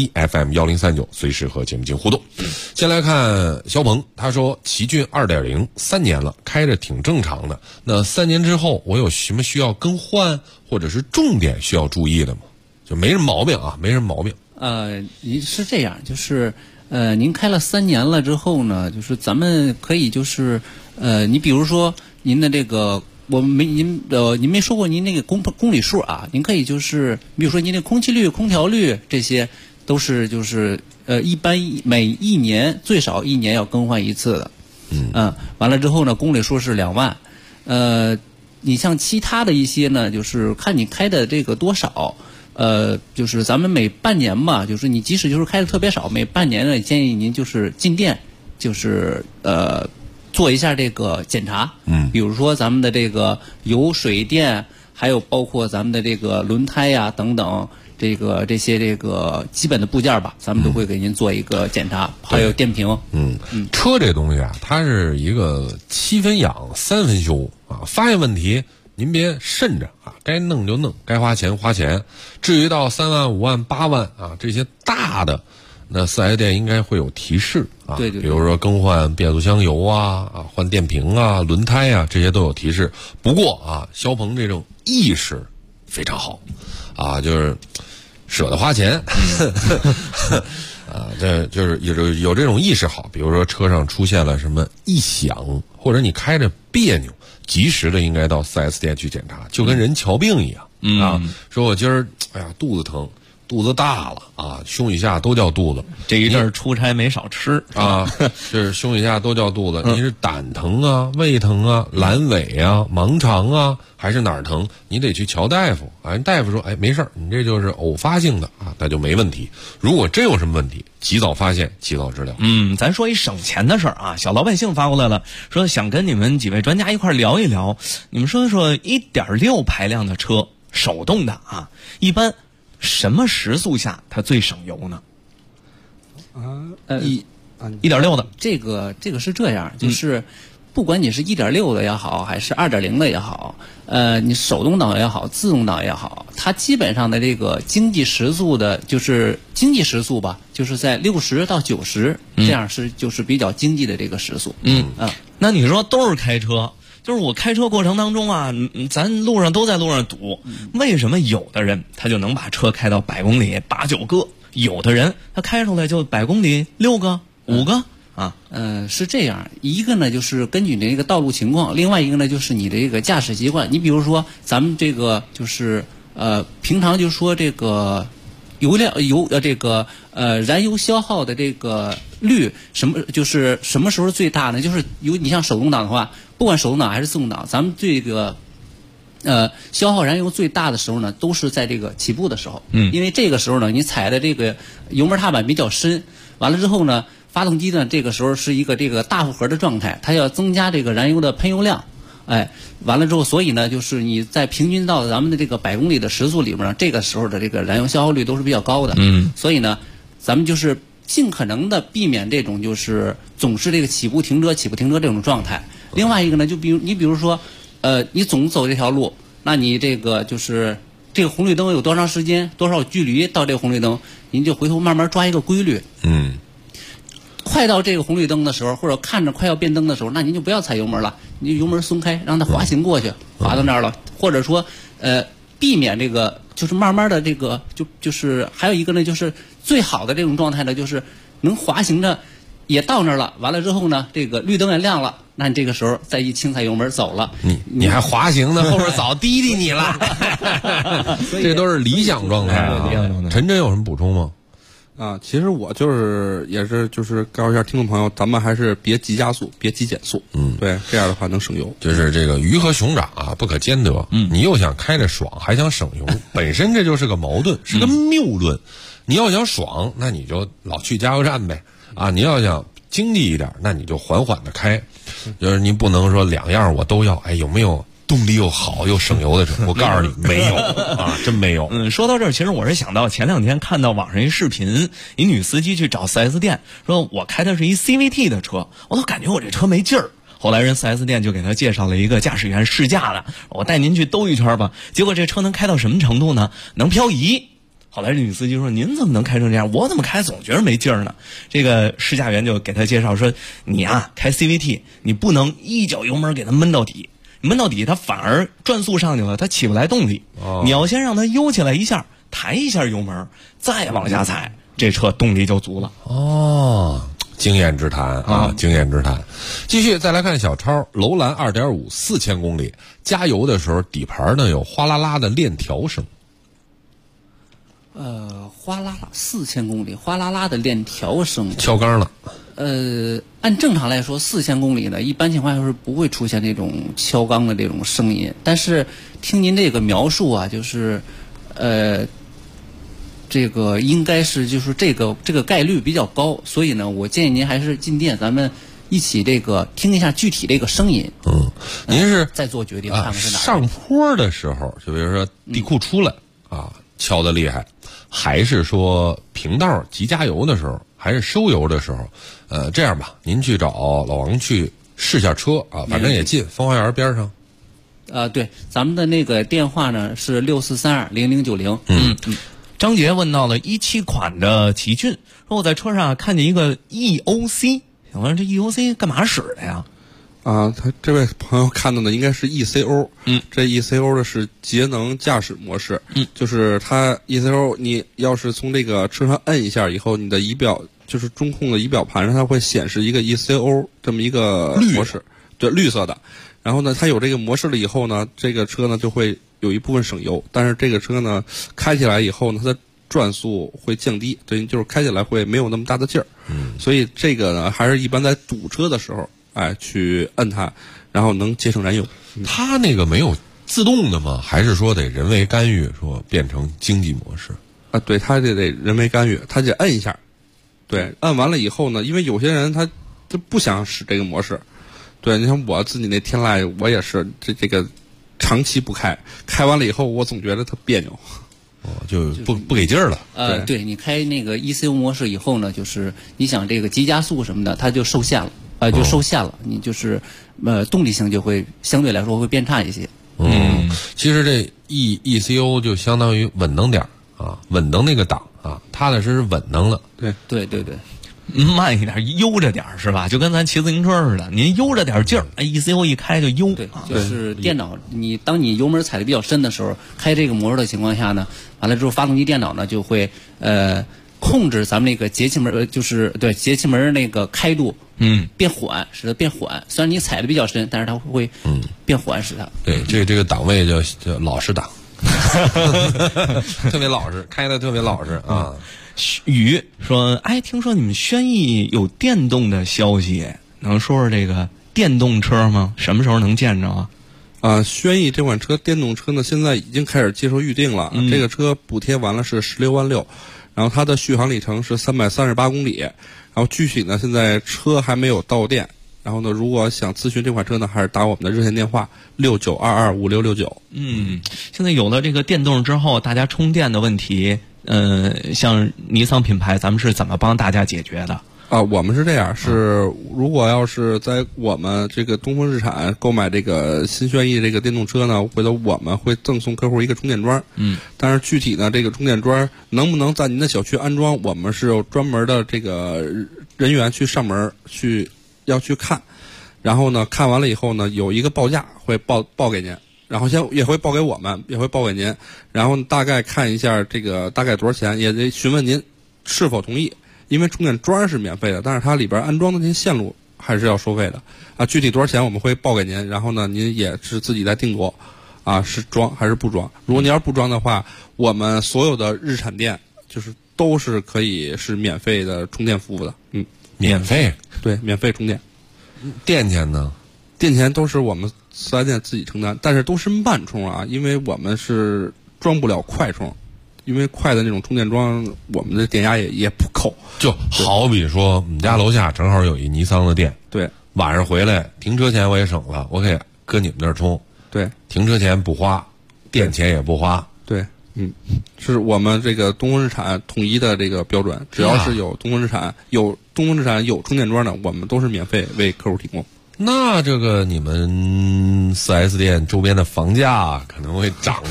ACFM1039随时和节目进行互动。先来看肖鹏，他说奇骏 2.0 3年了，开着挺正常的。那3年之后，我有什么需要更换或者是重点需要注意的吗？就没什么毛病啊，没什么毛病。 您是这样，就是您开了3年了之后呢，就是咱们可以就是你比如说您的这个您没说过您那个公里数啊，您可以就是比如说您的空气滤、空调滤这些都是就是一般每1年最少1年要更换1次的。完了之后呢，公里数是2万。你像其他的一些呢，就是看你开的这个多少。就是咱们每半年吧，就是你即使就是开的特别少，每半年呢建议您就是进店，就是做一下这个检查。比如说咱们的这个油水电，还有包括咱们的这个轮胎呀等等，这些基本的部件吧，咱们都会给您做一个检查，还有电瓶。 车这东西啊，它是一个7分养3分修啊，发现问题您别慎着啊，该弄就弄，该花钱花钱。至于到3万、5万、8万啊，这些大的，那4S店应该会有提示啊。 对， 比如说更换变速箱油啊，换电瓶啊、轮胎啊，这些都有提示。不过啊，肖鹏这种意识非常好啊，就是舍得花钱。这就是有这种意识好。比如说车上出现了什么异响，或者你开着别扭，及时的应该到4S店去检查，就跟人瞧病一样。说我今儿肚子疼，肚子大了啊，胸以下都叫肚子。 这一阵儿出差没少吃啊，就是胸以下都叫肚子。你是胆疼啊、胃疼啊、阑尾啊、盲肠啊，还是哪儿疼？你得去瞧大夫啊。大夫说，没事儿，你这就是偶发性的啊，那就没问题。如果真有什么问题，及早发现，及早治疗。 咱说一省钱的事儿啊，小老百姓发过来了，说想跟你们几位专家一块聊一聊。你们说1.6排量的车，手动的啊，一般什么时速下它最省油呢？1.6的， 这个是这样，就是不管你是1.6的也好，还是2.0的也好，你手动挡也好，自动挡也好，它基本上的这个经济时速的，就是经济时速吧，就是在60到90，这样就是比较经济的这个时速。 那你说都是开车，就是我开车过程当中啊，咱路上都在路上堵，为什么有的人他就能把车开到100公里8、9个，有的人他开出来就100公里6个、5个啊？ 是这样，一个呢就是根据你的一个道路情况，另外一个呢就是你的一个驾驶习惯。你比如说咱们这个就是平常就说这个燃油消耗的这个率什么时候最大呢？就是你像手动挡的话，不管手动挡还是自动挡，咱们这个消耗燃油最大的时候呢，都是在这个起步的时候。因为这个时候呢，你踩的这个油门踏板比较深，完了之后呢，发动机呢这个时候是一个这个大负荷的状态，它要增加这个燃油的喷油量。完了之后，所以呢，就是你在平均到咱们的这个100公里的时速里面呢，这个时候的这个燃油消耗率都是比较高的。所以呢，咱们就是尽可能的避免这种就是总是这个起步停车这种状态。另外一个呢，比如说，你总走这条路，那你这个就是这个红绿灯有多长时间、多少距离到这个红绿灯，您就回头慢慢抓一个规律。快到这个红绿灯的时候，或者看着快要变灯的时候，那您就不要踩油门了，你就油门松开，让它滑行过去，滑到那儿了。或者说，避免这个就是慢慢的这个就是还有一个呢，就是最好的这种状态呢，就是能滑行着也到那儿了。完了之后呢，这个绿灯也亮了，那你这个时候再一轻踩油门走了， 你还滑行呢，后边早滴滴你了。这都是理想状态啊。陈真有什么补充吗？ 其实我也是告诉一下听众朋友，咱们还是别急加速，别急减速。对，这样的话能省油。 就是这个鱼和熊掌啊，不可兼得。你又想开着爽，还想省油，本身这就是个矛盾，是个谬论。你要想爽，那你就老去加油站呗。你要想经济一点，那你就缓缓的开。就是你不能说两样我都要。有没有动力又好又省油的车？我告诉你，没有啊，真没有。 说到这儿，其实我是想到前2天看到网上一视频，一女司机去找 4S 店，说我开的是一 CVT 的车，我都感觉我这车没劲儿。后来人 4S 店就给他介绍了一个驾驶员试驾的，我带您去兜一圈吧。结果这车能开到什么程度呢？能漂移。后来这女司机说：“您怎么能开成这样？我怎么开总觉得没劲儿呢？”这个试驾员就给他介绍说：“你开 CVT， 你不能一脚油门给它闷到底。闷到底，它反而转速上去了，它起不来动力。你要先让它悠起来一下，抬一下油门，再往下踩，这车动力就足了。 经验之谈啊，经验之谈。继续再来看小超，楼兰 2.5 4000公里，加油的时候底盘呢有哗啦啦的链条声。 哗啦啦4000公里，哗啦啦的链条声， 敲缸了。 按正常来说，4000公里呢，一般情况下是不会出现这种敲缸的这种声音。但是听您这个描述啊，就是这个应该是就是这个概率比较高，所以呢，我建议您还是进店，咱们一起这个听一下具体这个声音。 您是再做决定，看看是哪上坡的时候，就比如说地库出来敲得厉害，还是说平道急加油的时候，还是收油的时候？这样吧，您去找老王去试下车反正也近，风花园边上。 对，咱们的那个电话呢是64320090。 张杰问到了17款的奇骏，说我在车上看见一个 EOC， 想问这 EOC 干嘛使的呀？ 他这位朋友看到的应该是 ECO。这 ECO 的是节能驾驶模式。就是它 ECO， 你要是从这个车上摁一下以后，你的仪表就是中控的仪表盘上，它会显示一个 ECO 这么一个模式，对，绿色的。然后呢，它有这个模式了以后呢，这个车呢就会有一部分省油，但是这个车呢开起来以后呢，它的转速会降低，对，就是开起来会没有那么大的劲儿。所以这个呢，还是一般在堵车的时候。去摁它，然后能节省燃油。 它那个没有自动的吗？还是说得人为干预，说变成经济模式？ 对，它得人为干预，它得摁一下。对，摁完了以后呢，因为有些人他就不想使这个模式。对，你像我自己那天籁，我也是这个长期不开，开完了以后我总觉得它别扭。 就不给劲儿了。 对，你开那个 ECO 模式以后呢，就是你想这个急加速什么的，它就受限了。就受限了，你就是动力性就会相对来说会变差一些。 其实这 ECO 就相当于稳能点稳能那个档踏踏实实稳能了。 对， 慢一点，悠着点是吧？就跟咱骑自行车似的，您悠着点劲儿，ECO 一开就悠。 对，就是电脑，当你油门踩的比较深的时候，开这个模式的情况下呢，完了之后发动机电脑呢就会控制咱们那个节气门，就是对节气门那个开度，变缓，使得变缓。虽然你踩的比较深，但是它会变缓，使它。 对，这个档位叫老实档，特别老实，开的特别老实啊。 雨说：“哎，听说你们轩逸有电动的消息，能说说这个电动车吗？什么时候能见着啊？” 轩逸这款车电动车呢，现在已经开始接受预定了。这个车补贴完了是16万6，然后它的续航里程是338公里。然后具体呢，现在车还没有到店。然后呢，如果想咨询这款车呢，还是打我们的热线电话69225669。 现在有了这个电动之后，大家充电的问题，像尼桑品牌，咱们是怎么帮大家解决的？ 我们是这样，是如果要是在我们这个东风日产购买这个新轩逸这个电动车呢，回头我们会赠送客户一个充电桩。但是具体呢，这个充电桩能不能在您的小区安装，我们是有专门的这个人员去上门要去看，然后呢，看完了以后呢，有一个报价会报给您，然后也会报给我们，也会报给您，然后大概看一下这个大概多少钱，也得询问您是否同意。因为充电桩是免费的，但是它里边安装的那些线路还是要收费的具体多少钱我们会报给您，然后呢，您也是自己来定夺是装还是不装。如果你要是不装的话，我们所有的日产店就是都是可以是免费的充电服务的。 免费？ 对，免费充电。 电钱呢？ 电钱都是我们4S店自己承担，但是都是慢充因为我们是装不了快充。因为快的那种充电桩，我们的电压也不够。 就好比说，我们家楼下正好有一尼桑的店， 对， 晚上回来停车钱我也省了，我可以搁你们那儿充， 对， 停车钱不花，电钱也不花， 对，是我们这个东风日产统一的这个标准，只要是有东风日产有充电桩的，我们都是免费为客户提供。 那这个你们4S 店周边的房价可能会涨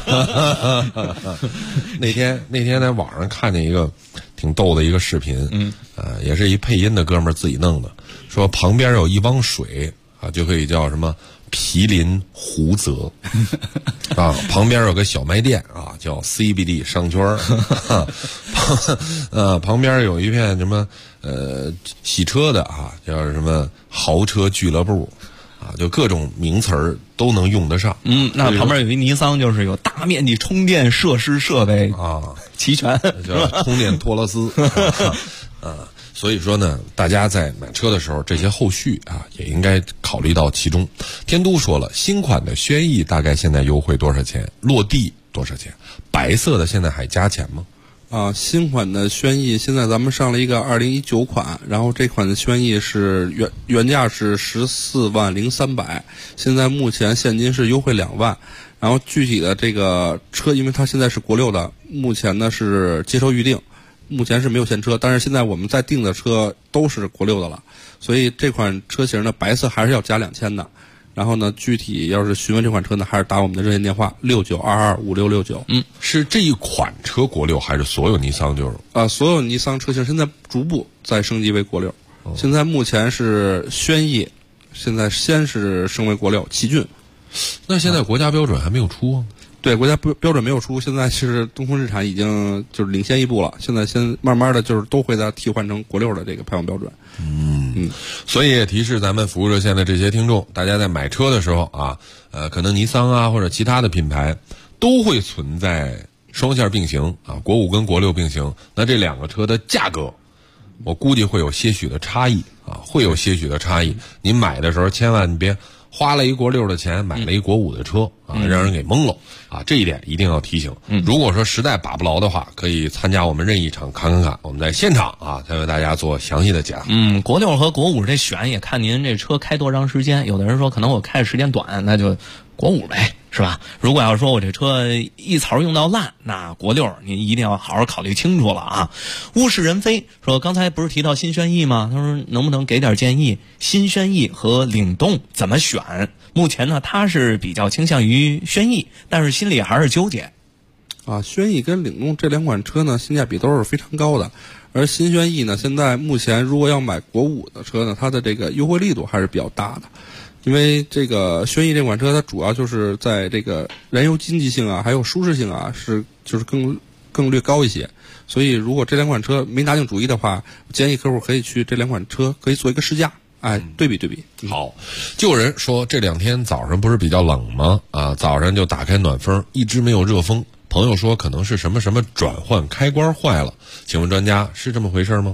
那天在网上看见一个挺逗的一个视频，也是一配音的哥们儿自己弄的，说旁边有一汪水就可以叫什么毗邻湖泽旁边有个小卖店叫 CBD 商圈旁边有一片什么洗车的叫什么豪车俱乐部就各种名词儿都能用得上。 那旁边有一尼桑，就是有大面积充电设施设备齐全， 叫充电托勒斯所以说呢，大家在买车的时候，这些后续也应该考虑到其中。天都说了，新款的轩逸大概现在优惠多少钱？落地多少钱？白色的现在还加钱吗？ 新款的轩逸现在咱们上了一个2019款，然后这款的轩逸是原价是14万0300，现在目前现金是优惠2万。然后具体的这个车，因为它现在是国六的，目前呢是接受预定。目前是没有现车，但是现在我们在订的车都是国六的了，所以这款车型呢，白色还是要加2000的。然后呢，具体要是询问这款车呢，还是打我们的热线电话69225669。 是这一款车国六还是所有尼桑就是所有尼桑车型现在逐步在升级为国六。现在目前是轩逸，现在先是升为国六，奇骏。 那现在国家标准还没有出对，国家标准没有出，现在是东风日产已经就是领先一步了。现在先慢慢的就是都会在替换成国六的这个排放标准。 所以也提示咱们服务热线的这些听众，大家在买车的时候可能尼桑或者其他的品牌都会存在双线并行国五跟国六并行。那这两个车的价格，我估计会有些许的差异会有些许的差异。您买的时候千万别花了一国六的钱买了一国五的车让人给蒙了这一点一定要提醒。如果说实在把不牢的话，可以参加我们任意场看，我们在现场再为大家做详细的讲。 国六和国五这选也看您这车开多长时间，有的人说可能我开的时间短，那就国五呗，是吧？如果要说我这车一槽用到烂，那国六您一定要好好考虑清楚了物是人非说，刚才不是提到新轩逸吗？他说能不能给点建议，新轩逸和领动怎么选？目前呢，他是比较倾向于轩逸，但是心里还是纠结。 轩逸跟领动这两款车呢，性价比都是非常高的。而新轩逸呢，现在目前如果要买国五的车呢，它的这个优惠力度还是比较大的。因为这个轩逸这款车，它主要就是在这个燃油经济性还有舒适性就是更更略高一些。所以如果这两款车没拿定主意的话，建议客户可以去这两款车可以做一个试驾，对比对比。 好，就有人说这2天早上不是比较冷吗？早上就打开暖风，一直没有热风。朋友说可能是什么什么转换开关坏了，请问专家是这么回事吗？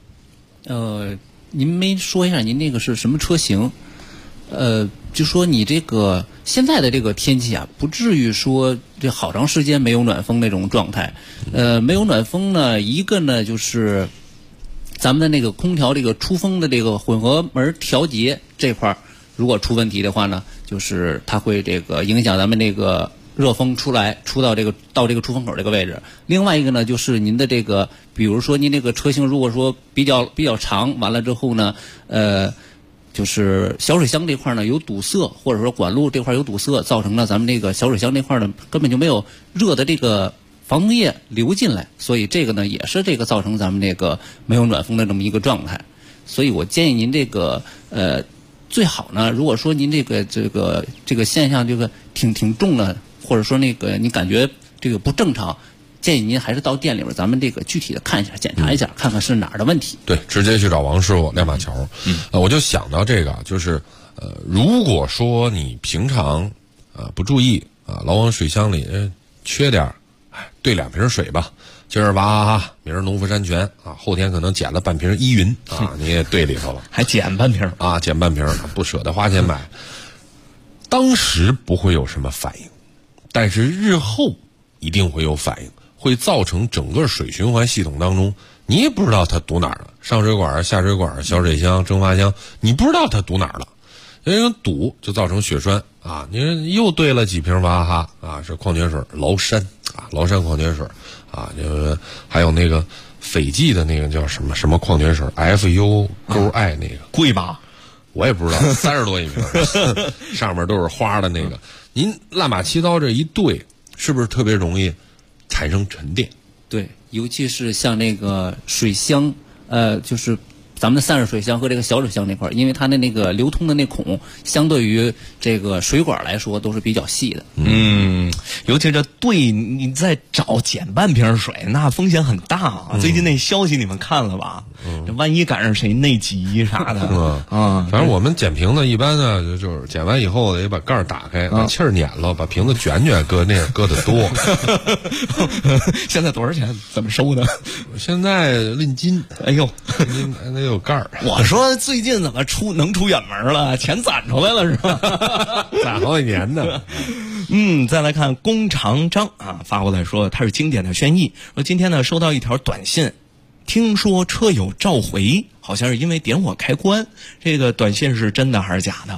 您没说一下您那个是什么车型？就说你这个现在的这个天气啊，不至于说这好长时间没有暖风那种状态。没有暖风呢，一个呢就是咱们的那个空调这个出风的这个混合门调节这块儿，如果出问题的话呢，就是它会这个影响咱们这个热风出到这个出风口这个位置。另外一个呢，就是您的这个，比如说您这个车型如果说比较长，完了之后呢，就是小水箱这块呢有堵塞，或者说管路这块有堵塞，造成了咱们这个小水箱这块呢根本就没有热的这个防风液流进来，所以这个呢也是这个造成咱们这个没有暖风的这么一个状态。所以我建议您这个最好呢，如果说您这个现象这个挺重的，或者说那个你感觉这个不正常，建议您还是到店里边咱们这个具体的看一下，检查一下，看看是哪儿的问题。 对，直接去找王师傅亮马桥。我就想到这个，就是如果说你平常不注意老往水箱里缺点兑2瓶水吧，今儿娃哈哈，明儿农夫山泉后天可能捡了半瓶依云你也兑里头了， 还捡半瓶捡半瓶，不舍得花钱买。当时不会有什么反应，但是日后一定会有反应，会造成整个水循环系统当中，你也不知道它堵哪儿了，上水管、下水管、小水箱、蒸发箱，你不知道它堵哪儿了。因为堵就造成血栓你又兑了几瓶娃哈哈是矿泉水，崂山矿泉水就是还有那个斐济的那个叫什么矿泉水 FU勾 I 那个贵吧？ 我也不知道，30多一瓶，上面都是花的那个。您乱码七糟这一兑，是不是特别容易产生沉淀？ 对，尤其是像那个水箱，就是咱们的散热水箱和这个小水箱那块儿，因为它的那个流通的那孔，相对于这个水管来说都是比较细的。 尤其这兑你再找减半瓶水，那风险很大啊。最近那消息你们看了吧？这万一赶上谁内急啥的反正我们捡瓶子一般呢，就是捡完以后得把盖儿打开，把气儿碾了，把瓶子卷搁那样搁得多。 现在多少钱？怎么收的？ 现在论斤。 哎呦， 那有盖儿。 我说最近怎么能出远门了？钱攒出来了是吧？ 攒好几年呢。 再来看弓长张发过来说他是经典的轩逸，说今天呢收到一条短信，听说车友召回，好像是因为点火开关，这个短信是真的还是假的？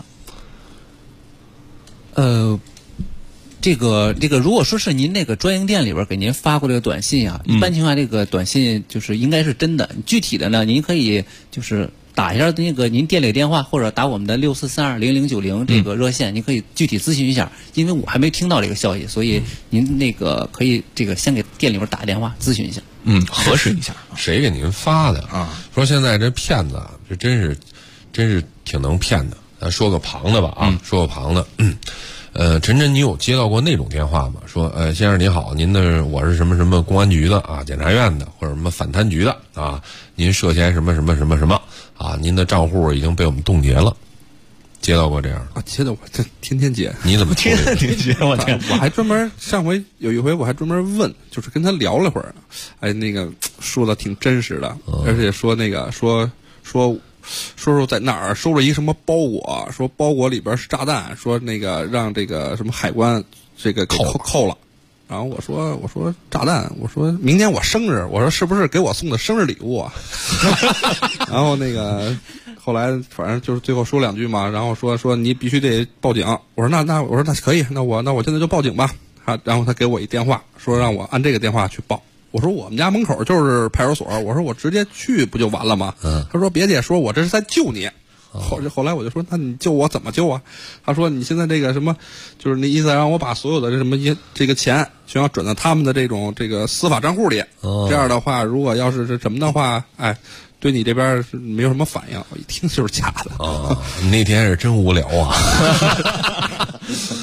这个如果说是您那个专营店里边给您发过这个短信一般情况下这个短信就是应该是真的。具体的呢，您可以就是打一下那个您店里的电话，或者打我们的64320090这个热线，您可以具体咨询一下。因为我还没听到这个消息，所以您那个可以这个先给店里边打个电话咨询一下， 核实一下。 谁给您发的说现在这骗子这真是挺能骗的。咱说个旁的吧说个旁的。晨晨，你有接到过那种电话吗？说，先生您好，我是什么什么公安局的检察院的，或者什么反贪局的您涉嫌什么什么什么什么您的账户已经被我们冻结了。接到过这样的？ 接到过，这天天接。 你怎么天天接？我天！ 我还专门上回有一回我还专门问，就是跟他聊了会儿，那个说的挺真实的，而且说那个说在哪儿收了一个什么包裹，说包裹里边是炸弹，说那个让这个什么海关这个扣了。然后我说炸弹，我说明年我生日，我说是不是给我送的生日礼物啊？然后那个后来反正就是最后说2句嘛，然后说你必须得报警。我说那可以，那我现在就报警吧。然后他给我一电话，说让我按这个电话去报。我说我们家门口就是派出所，我说我直接去不就完了吗？他说别介，说我这是在救你。后来我就说那你救我怎么救啊？他说你现在这个什么，就是那意思让我把所有的什么这个钱全要转到他们的这个司法账户里。这样的话，如果要是什么的话，对你这边是没有什么反应。我一听就是假的。 你那天是真无聊啊。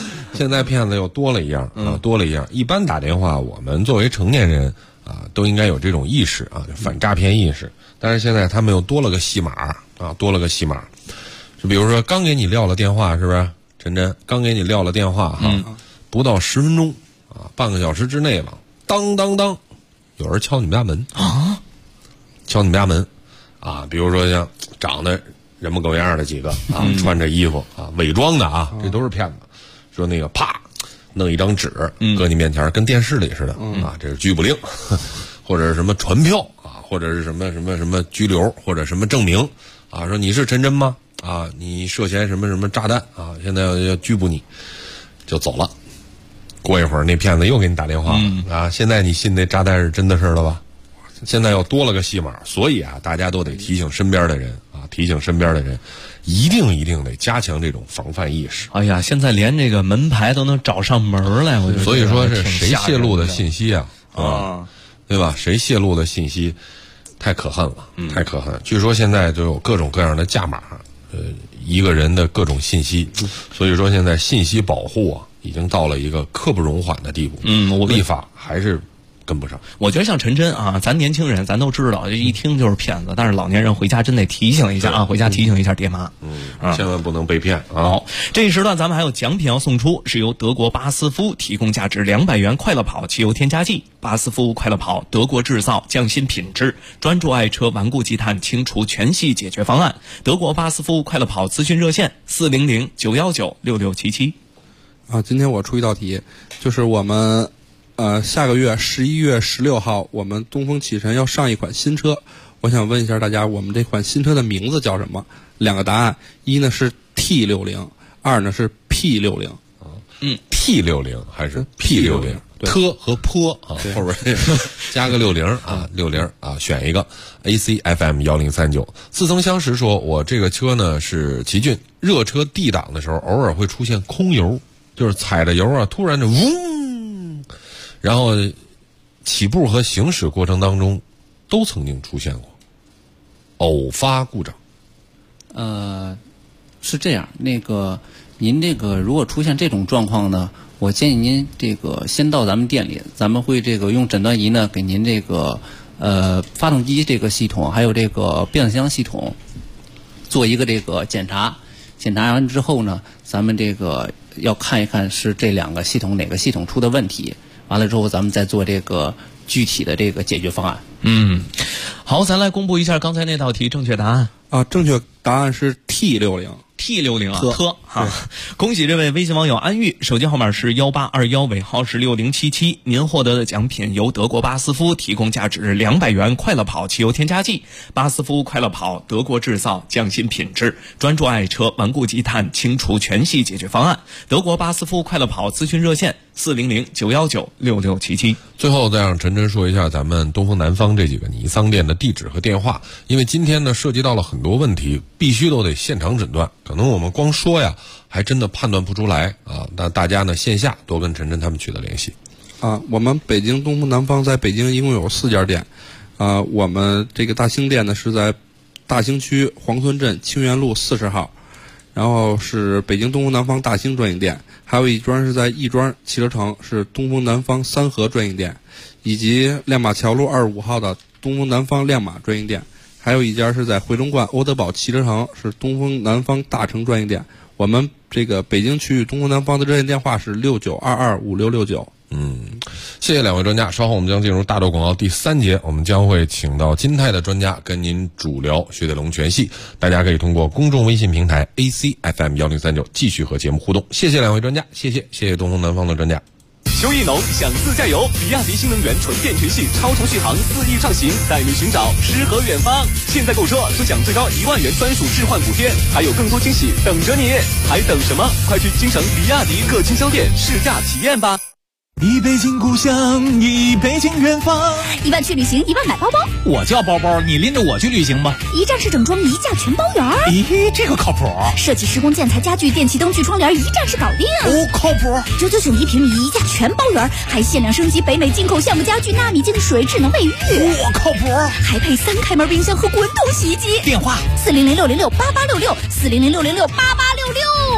现在骗子又多了一样多了一样。一般打电话，我们作为成年人都应该有这种意识反诈骗意识。但是现在他们又多了个戏码多了个戏码。就比如说刚给你撂了电话，是不是？陈真刚给你撂了电话不到10分钟半个小时之内了，当当当，有人敲你们家门敲你们家门比如说像长得人模狗样的几个穿着衣服伪装的这都是骗子。说那个啪弄一张纸搁你面前，跟电视里似的这是拘捕令或者是什么传票或者是什么拘留或者什么证明说你是陈真吗你涉嫌什么炸弹现在要拘捕你，就走了。过一会儿那骗子又给你打电话现在你信那炸弹是真的事了吧？现在又多了个戏码。所以大家都得提醒身边的人一定得加强这种防范意识。 哎呀，现在连这个门牌都能找上门来，我觉得。 所以说是谁泄露的信息对吧？谁泄露的信息太可恨了，太可恨。据说现在就有各种各样的价码，一个人的各种信息。所以说现在信息保护已经到了一个刻不容缓的地步。立法还是跟不上。 我觉得像陈真咱年轻人咱都知道，一听就是骗子，但是老年人回家真得提醒一下回家提醒一下爹妈， 千万不能被骗好，这一时段咱们还有奖品要送出，是由德国巴斯夫提供价值200元快乐跑汽油添加剂。巴斯夫快乐跑，德国制造，匠心品质，专注爱车顽固积碳清除全系解决方案。德国巴斯夫快乐跑咨询热线400-919-6677。 今天我出一道题，就是我们下个月11月16号，我们东风启辰要上一款新车。我想问一下大家，我们这款新车的名字叫什么？2个答案，一呢是 T60， 二呢是 P60。 T60还是 P60？特和坡后边加个60选一个。ACFM1039似曾相识说，我这个车呢是奇骏，热车 D 档的时候偶尔会出现空油，就是踩着油突然就嗡，然后起步和行驶过程当中都曾经出现过偶发故障。 是这样，您这个如果出现这种状况呢，我建议您这个先到咱们店里，咱们会用诊断仪呢给您这个发动机这个系统还有这个变速箱系统做一个这个检查。检查完之后呢，咱们这个要看一看是这2个系统哪个系统出的问题，完了之后咱们再做这个具体的这个解决方案。 好，咱来公布一下刚才那道题正确答案正确答案是 T60。 特恭喜这位微信网友安玉，手机号码是1821尾号是6077，您获得的奖品由德国巴斯夫提供价值200元快乐跑汽油添加剂。巴斯夫快乐跑，德国制造，匠心品质，专注爱车顽固积碳清除全系解决方案。德国巴斯夫快乐跑咨询热线400-919-6677。 最后再让陈真说一下咱们东风南方这几个尼桑店的地址和电话，因为今天呢涉及到了很多问题，必须都得现场诊断，可能我们光说还真的判断不出来那大家呢线下多跟陈真他们取得联系我们北京东风南方在北京一共有4家店我们这个大兴店呢是在大兴区黄村镇清源路40号，然后是北京东风南方大兴专营店，还有一专是在亦庄汽车城，是东风南方三河专营店，以及亮马桥路25号的东风南方亮马专营店，还有一家是在回龙观欧德堡汽车城，是东风南方大成专营店。我们这个北京区域东风南方的热线电话是69225669。 谢谢2位专家。稍后我们将进入大豆广告第3节，我们将会请到金泰的专家跟您主聊雪铁龙全系。大家可以通过公众微信平台 ACFM1039继续和节目互动。谢谢2位专家，谢谢东风南方的专家。 邱意浓想自驾游，比亚迪新能源纯电全系超长续航4亿畅行，带你寻找诗和远方。现在购车尊享最高1万元专属置换补贴，还有更多惊喜等着你，还等什么？快去京城比亚迪各经销店试驾体验吧。 一北京故乡，一北京远方。 1万去旅行，1万买包包。 我叫包包，你拎着我去旅行吧。 一站式整装，一价全包圆。 咦，这个靠谱。 设计施工建材家具电气灯具窗帘，一站式搞定。 靠谱。 999一平米，一价全包圆，还限量升级北美进口橡木家具、纳米净水、智能卫浴。 靠谱。 还配3开门冰箱和滚筒洗衣机。 电话 400-606-8866，400-606-8866。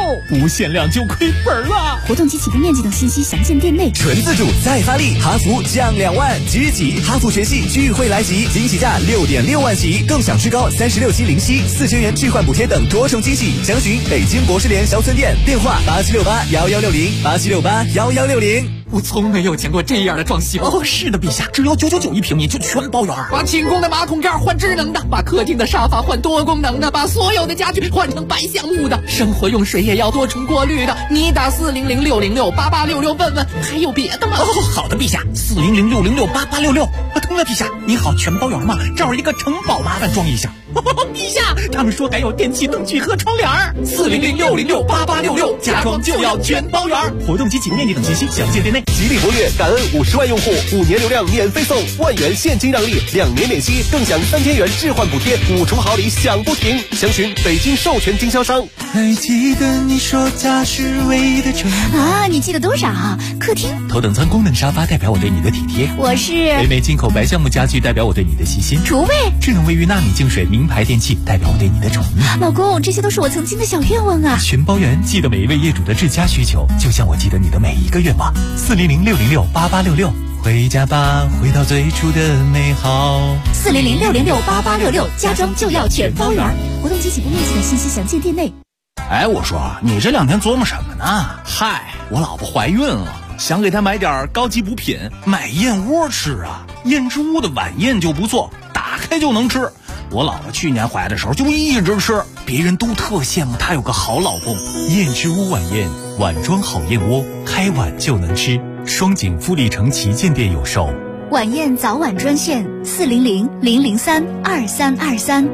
不限量就亏本了。 活动及起步面积等信息详见店内。 纯自主再发力，哈弗降2万，即日起哈弗全系聚会来袭，惊喜价6.6万起，更享最高36期零息，4000元置换补贴等多重惊喜。详询北京博士联小村店，电话87681160，87681160。 我从没有见过这样的装修。 哦，是的，陛下，只要999一平米就全包圆。 把清空的马桶盖换智能的，把客厅的沙发换多功能的，把所有的家具换成白橡木的，生活用水也要多重过滤的。你打40060688866问问，还有别的吗？ 哦，好的，陛下，40060688866。对了，陛下，你好，全包圆嘛，这儿一个城堡，麻烦装一下。陛下，他们说还有电器、灯具和窗帘。40060688866，家装就要全包圆。活动及起步面积等信息详见店内。 吉利博越感恩50万用户，5年流量免费送1万元现金让利，2年免息，更享3000元置换补贴，5重好礼享不停。详询北京授权经销商。 还记得你说家是唯一的城啊？你记得多少？客厅头等舱功能沙发代表我对你的体贴， 我是北美进口白橡木家具代表我对你的细心， 厨卫智能卫浴纳米净水名牌电器代表我对你的宠溺。 老公，这些都是我曾经的小愿望啊！ 全包圆，记得每一位业主的至佳需求，就像我记得你的每一个愿望。40060688866，回家吧，回到最初的美好。 40060688866，家装就要全包圆。活动及起步面积的信息详见店内。 哎，我说你这2天琢磨什么呢？嗨，我老婆怀孕了，想给她买点高级补品，买燕窝吃啊。燕之屋的晚宴就不错，打开就能吃。我老婆去年怀的时候就一直吃，别人都特羡慕她有个好老公。燕之屋晚宴，碗装好燕窝，开碗就能吃。双井富力城旗舰店有售。 晚宴早晚专线400-003-2323。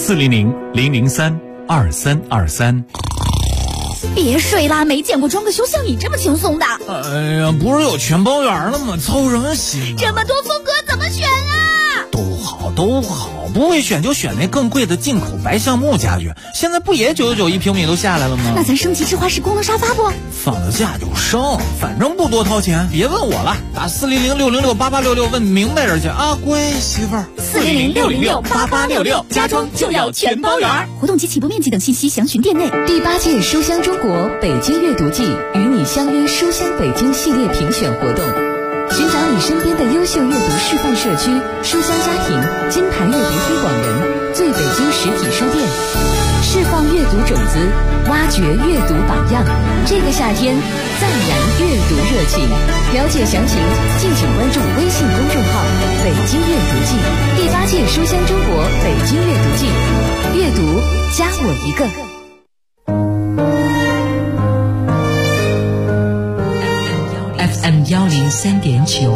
400-003-2323。 别睡啦，没见过装个修像你这么轻松的。 哎呀，不是有全包圆了吗？操什么心？ 这么多风格怎么选啊？ 都好，不会选就选那更贵的进口白橡木家具。现在不也999一平米都下来了吗？ 那咱升级智化式功能沙发不？ 放得下就升，反正不多掏钱。别问我了，打40060688866问明白人去啊，乖媳妇儿。 40060688866，家装就要全包圆。活动及起步面积等信息详询店内。 第8届书香中国北京阅读季与你相约书香北京系列评选活动。寻找你身边的优秀阅读示范社区、书香家庭、金牌阅读推广人、最北京实体书店，释放阅读种子，挖掘阅读榜样。这个夏天，赞燃阅读热情。了解详情，敬请关注微信公众号“北京阅读季”。第8届书香中国北京阅读季，阅读加我一个。FM103.9，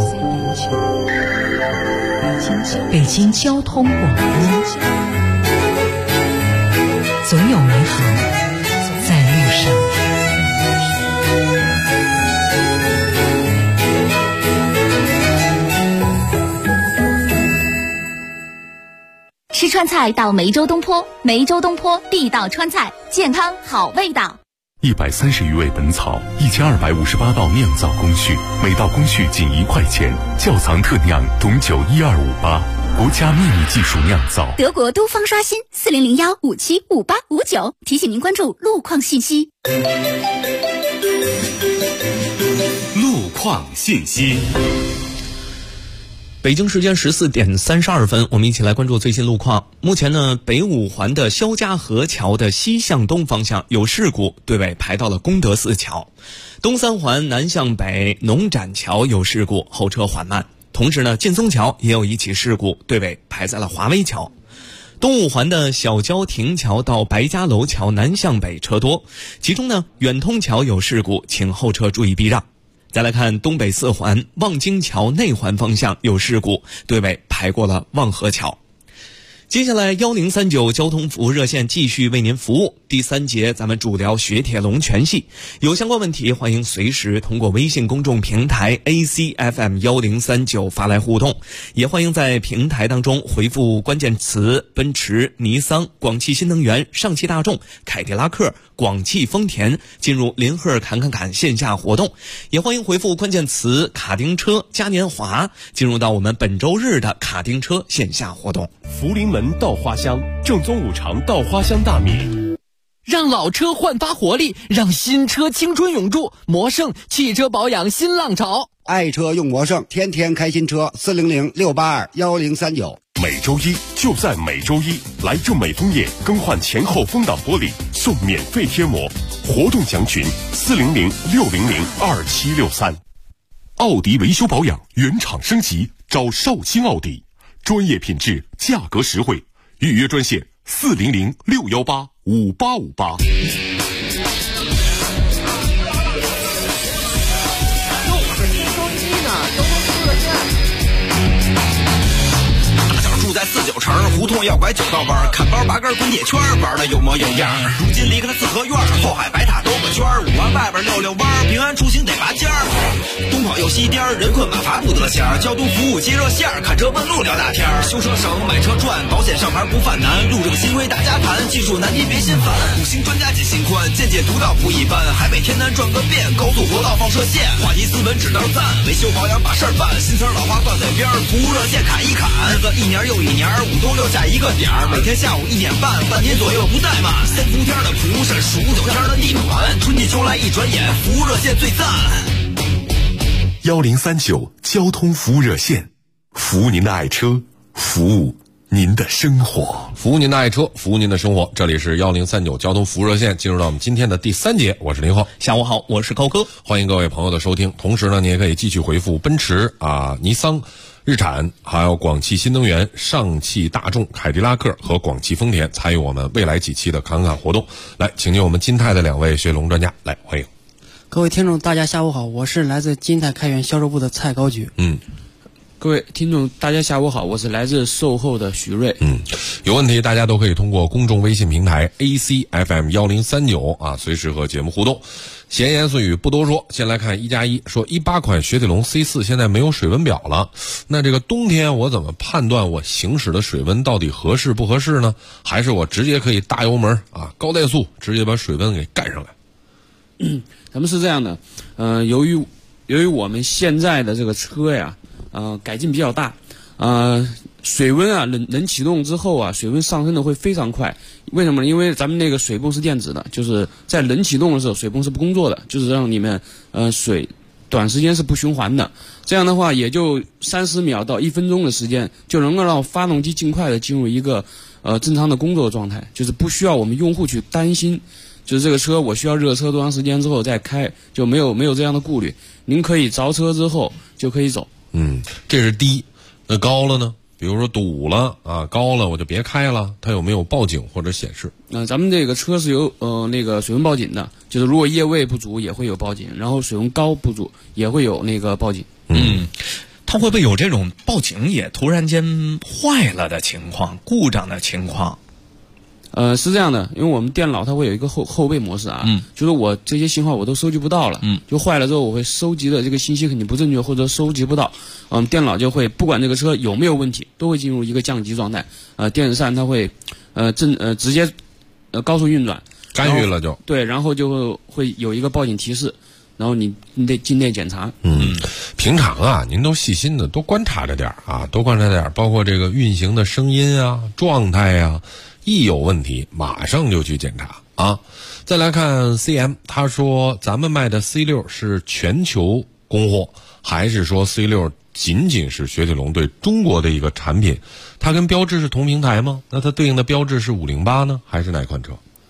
北京交通广播，总有美好在路上。 吃川菜到梅州东坡，梅州东坡地道川菜，健康好味道。 130余味本草，1258道酿造工序，每道工序仅1块钱。窖藏特酿董酒12588，国家秘密技术酿造。 德国东方刷新40015755859，提醒您关注路况信息。 路况信息。 北京时间14点32分，我们一起来关注最新路况。目前呢，北五环的肖家河桥的西向东方向有事故，对尾排到了功德寺桥；东三环南向北农展桥有事故，后车缓慢。同时呢，劲松桥也有一起事故，对尾排在了华威桥。东五环的小郊亭桥到白家楼桥南向北车多，其中呢，远通桥有事故，请后车注意避让。再来看东北四环望京桥内环方向有事故，对尾排过了望河桥。接下来1039交通服务热线继续为您服务。第3节咱们主聊雪铁龙全系，有相关问题欢迎随时通过微信公众平台 ACFM1039 发来互动，也欢迎在平台当中回复关键词奔驰、尼桑、广汽新能源、上汽大众、凯迪拉克、广汽丰田进入林赫侃线下活动，也欢迎回复关键词卡丁车嘉年华进入到我们本周日的卡丁车线下活动。 福临门稻花香正宗五常稻花香大米， 让老车焕发活力，让新车青春永驻。魔胜汽车保养新浪潮， 爱车用魔胜，天天开新车，400-682-1039。 每周一就在每周一，来正美枫叶更换前后风挡玻璃送免费贴膜，活动详询400-600-2763。奥迪维修保养原厂升级，找绍兴奥迪，专业品质，价格实惠，预约专线400-618-5858。 住在49城，胡同要拐9道弯，看包拔根滚铁圈，玩的有模有样。如今离开了四合院，后海白塔兜个圈，5环外边溜弯，平安出行得拔尖儿。东跑又西颠，人困马乏不得闲。交通服务接热线，看车问路聊大天。修车省，买车赚，保险上牌不犯难。路政新规大家谈，技术难题别心烦。5星专家解心宽，见解独到不一般。海北天南转个遍，高速国道放射线。话题斯文只当赞，维修保养把事儿办。新词老话挂嘴边，服务热线砍一砍。日子一年又一年，5都留下一个点儿，每天下午1点半，半年左右不怠慢。3伏天的蒲是数9天的地暖，春季秋来一转眼，服务热线最赞。 1039交通服务热线，服务您的爱车，服务您的生活， 服务您的爱车，服务您的生活。这里是1039交通服务热线，进入到我们今天的第3节，我是林浩。 下午好，我是高哥， 欢迎各位朋友的收听。同时呢，你也可以继续回复奔驰尼桑、日产，还有广汽新能源、上汽大众、凯迪拉克和广汽丰田参与我们未来几期的侃侃活动。来，请进我们金泰的2位学龙专家，来欢迎。 各位听众，大家下午好，我是来自金泰开源销售部的蔡高举。 各位听众，大家下午好，我是来自售后的许瑞。 有问题大家都可以通过公众微信平台 ACFM1039随时和节目互动。闲言碎语不多说，先来看1+1，说18款雪铁龙 C4 现在没有水温表了，那这个冬天我怎么判断我行驶的水温到底合适不合适呢？还是我直接可以大油门高怠速直接把水温给干上来？ 咱们是这样的，由于我们现在的这个车呀，改进比较大，水温冷启动之后水温上升的会非常快。为什么呢？因为咱们那个水泵是电子的，就是在冷启动的时候，水泵是不工作的，就是让你们水短时间是不循环的。这样的话，也就30秒到1分钟的时间，就能够让发动机尽快的进入一个正常的工作状态，就是不需要我们用户去担心。就是这个车我需要热车多长时间之后再开，就没有这样的顾虑。您可以着车之后就可以走。 这是低。那高了呢？比如说堵了高了我就别开了，它有没有报警或者显示？ 咱们这个车是有那个水温报警的，就是如果液位不足也会有报警，然后水温高不足也会有那个报警。 它会不会有这种报警也突然间坏了的情况、故障的情况？ 是这样的，因为我们电脑它会有一个后备模式就是我这些信号我都收集不到了，就坏了之后我会收集的这个信息肯定不正确或者收集不到，电脑就会不管这个车有没有问题，都会进入一个降级状态，电子扇它会直接高速运转， 干预了就对，然后就会有一个报警提示，然后你得进内检查。 平常您都细心的多观察着点多观察点，包括这个运行的声音状态一有问题马上就去检查再来看 CM， 他说咱们卖的 C6 是全球供货，还是说 C6 仅仅是雪铁龙对中国的一个产品？它跟标致是同平台吗？那它对应的标致是508呢，还是哪款车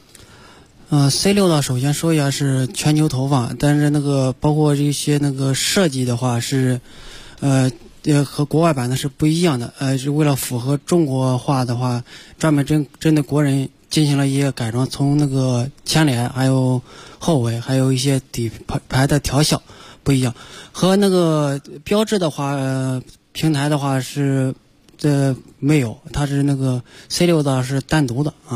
？C6 呢，首先说一下是全球投放，但是那个包括这些那个设计的话是和国外版的是不一样的，是为了符合中国化的话，专门针对国人进行了一些改装，从那个前脸还有后尾还有一些底盘的调校不一样，和那个标致的话平台的话是没有，它是那个 C6 的是单独的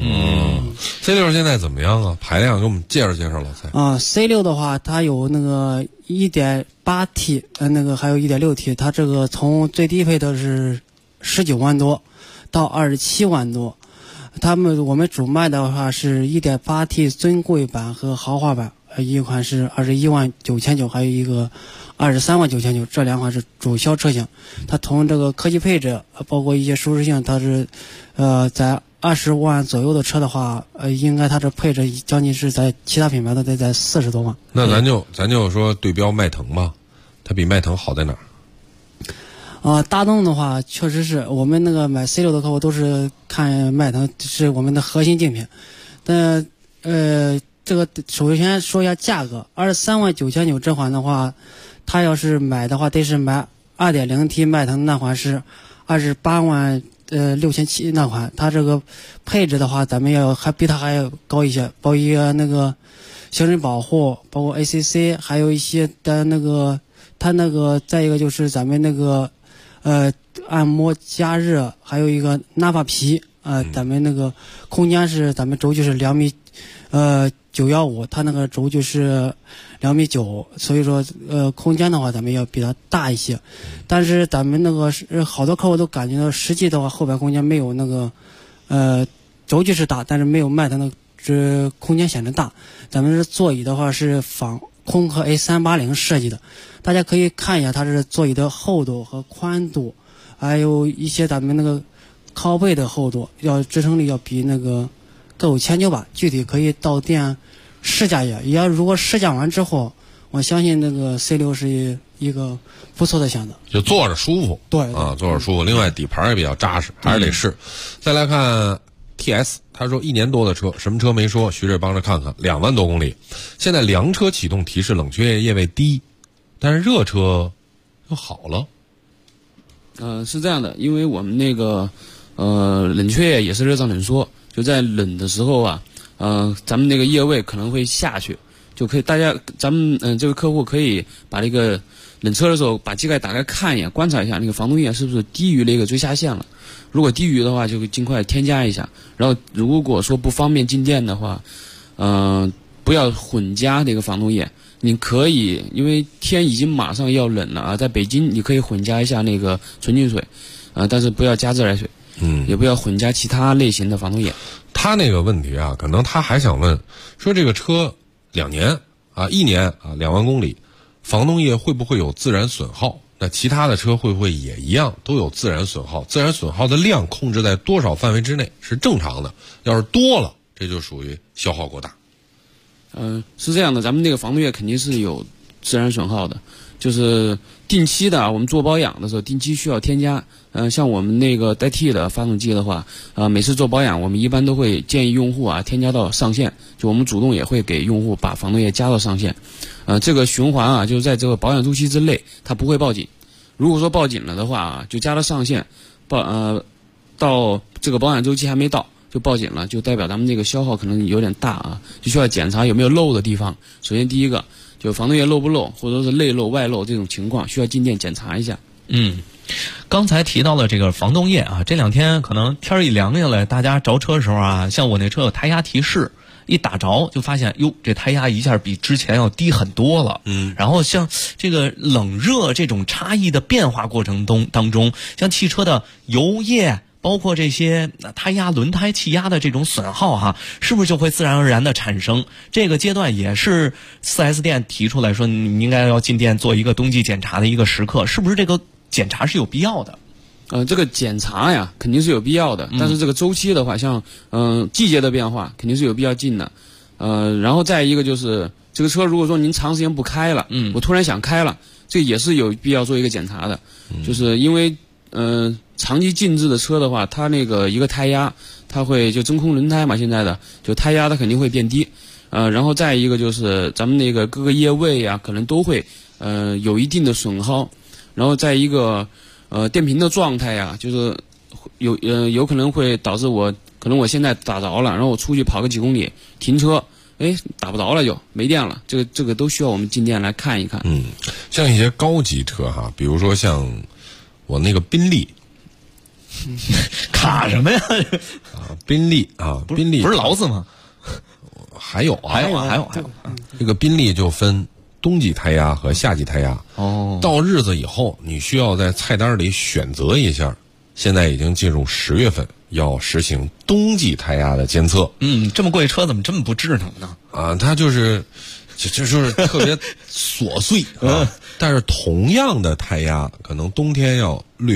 C6 现在怎么样排量给我们介绍介绍老蔡 C6 的话它有那个 1.8T 那个还有 1.6T， 它这个从最低配的是19万多到27万多，我们主卖的话是 1.8T 尊贵版和豪华版，一款是21万9900，还有一个23万9900，这2款是主销车型。它从这个科技配置包括一些舒适性，它是在 20万左右的车的话，应该它这配置将近是在其他品牌的得在40多万。 那咱就说对标迈腾吧，它比迈腾好在哪儿？ 大动的话，确实是我们那个买 C6的客户都是看迈腾是我们的核心竞品，但这个首先说一下价格，23万9900这款的话，他要是买的话，得是买 2.0T 迈腾那款是28万6700那款，它这个配置的话，咱们还比它还要高一些，包一个那个行人保护，包括 ACC， 还有一些的那个它那个再一个就是咱们那个按摩加热，还有一个纳帕皮咱们那个空间是咱们轴距是2米915，它那个轴距是2米9，所以说空间的话咱们要比它大一些，但是咱们那个好多客户都感觉到实际的话后排空间没有那个轴距是大，但是没有迈腾的这空间显得大。咱们这座椅的话是仿空客 A380 设计的，大家可以看一下它这座椅的厚度和宽度，还有一些咱们那个靠背的厚度，要支撑力要比那个各有千秋吧。具体可以到店试驾一下，也如果试驾完之后，我相信那个 C6是一个不错的选择， 就坐着舒服。 对啊，坐着舒服。另外底盘也比较扎实，还是得试。再来看 TS， 他说1年多的车，什么车没说，徐志帮着看看，2万多公里。现在凉车启动提示冷却液位低，但是热车又好了。 是这样的，因为我们那个冷却液也是热胀冷缩，就在冷的时候啊，咱们那个液位可能会下去，就可以咱们这个客户可以把那个冷车的时候把机盖打开看一眼，观察一下那个防冻液是不是低于那个追下限了。如果低于的话，就尽快添加一下。然后如果说不方便进店的话，不要混加那个防冻液。你可以，因为天已经马上要冷了啊，在北京你可以混加一下那个纯净水，但是不要加自来水，也不要混加其他类型的防冻液。 他那个问题啊，可能他还想问，说这个车2年啊，1年啊，2万公里，防冻液会不会有自然损耗？那其他的车会不会也一样都有自然损耗？自然损耗的量控制在多少范围之内是正常的？要是多了，这就属于消耗过大。 是这样的，咱们那个防冻液肯定是有自然损耗的，就是定期的我们做保养的时候，定期需要添加。像我们那个带 T 的发动机的话，每次做保养，我们一般都会建议用户啊添加到上限，就我们主动也会给用户把防冻液加到上限。这个循环啊，就是在这个保养周期之内，它不会报警。如果说报警了的话啊，就加到上限，到这个保养周期还没到就报警了，就代表咱们这个消耗可能有点大啊，就需要检查有没有漏的地方。首先第一个就防冻液漏不漏，或者是内漏外漏这种情况，需要进店检查一下。 刚才提到了这个防冻液啊，这2天可能天一凉下来，大家着车的时候啊，像我那车有胎压提示，一打着就发现哟，这胎压一下比之前要低很多了。然后像这个冷热这种差异的变化过程当中，像汽车的油液，包括这些胎压、轮胎、气压的这种损耗是不是就会自然而然的产生？这个阶段也是 4S 店提出来说，你应该要进店做一个冬季检查的一个时刻，是不是这个检查是有必要的？ 这个检查呀肯定是有必要的，但是这个周期的话，像季节的变化肯定是有必要进的。然后再一个就是这个车如果说您长时间不开了，我突然想开了，这也是有必要做一个检查的。就是因为长期静置的车的话，它那个一个胎压，它会就真空轮胎嘛，现在的就胎压它肯定会变低。然后再一个就是咱们那个各个液位啊，可能都会有一定的损耗。然后再一个电瓶的状态呀，就是有可能会导致可能我现在打着了，然后我出去跑个几公里停车，打不着了就没电了，这个都需要我们进店来看一看。 像一些高级车比如说像我那个宾利， 卡什么呀？ 宾利啊，宾利不是劳斯吗？ 还有还有， 这个宾利就分冬季胎压和夏季胎压。到日子以后，你需要在菜单里选择一下。现在已经进入10月份，要实行冬季胎压的监测。 这么贵车怎么这么不智能呢？ 它就是特别琐碎啊。但是同样的胎压，可能冬天要略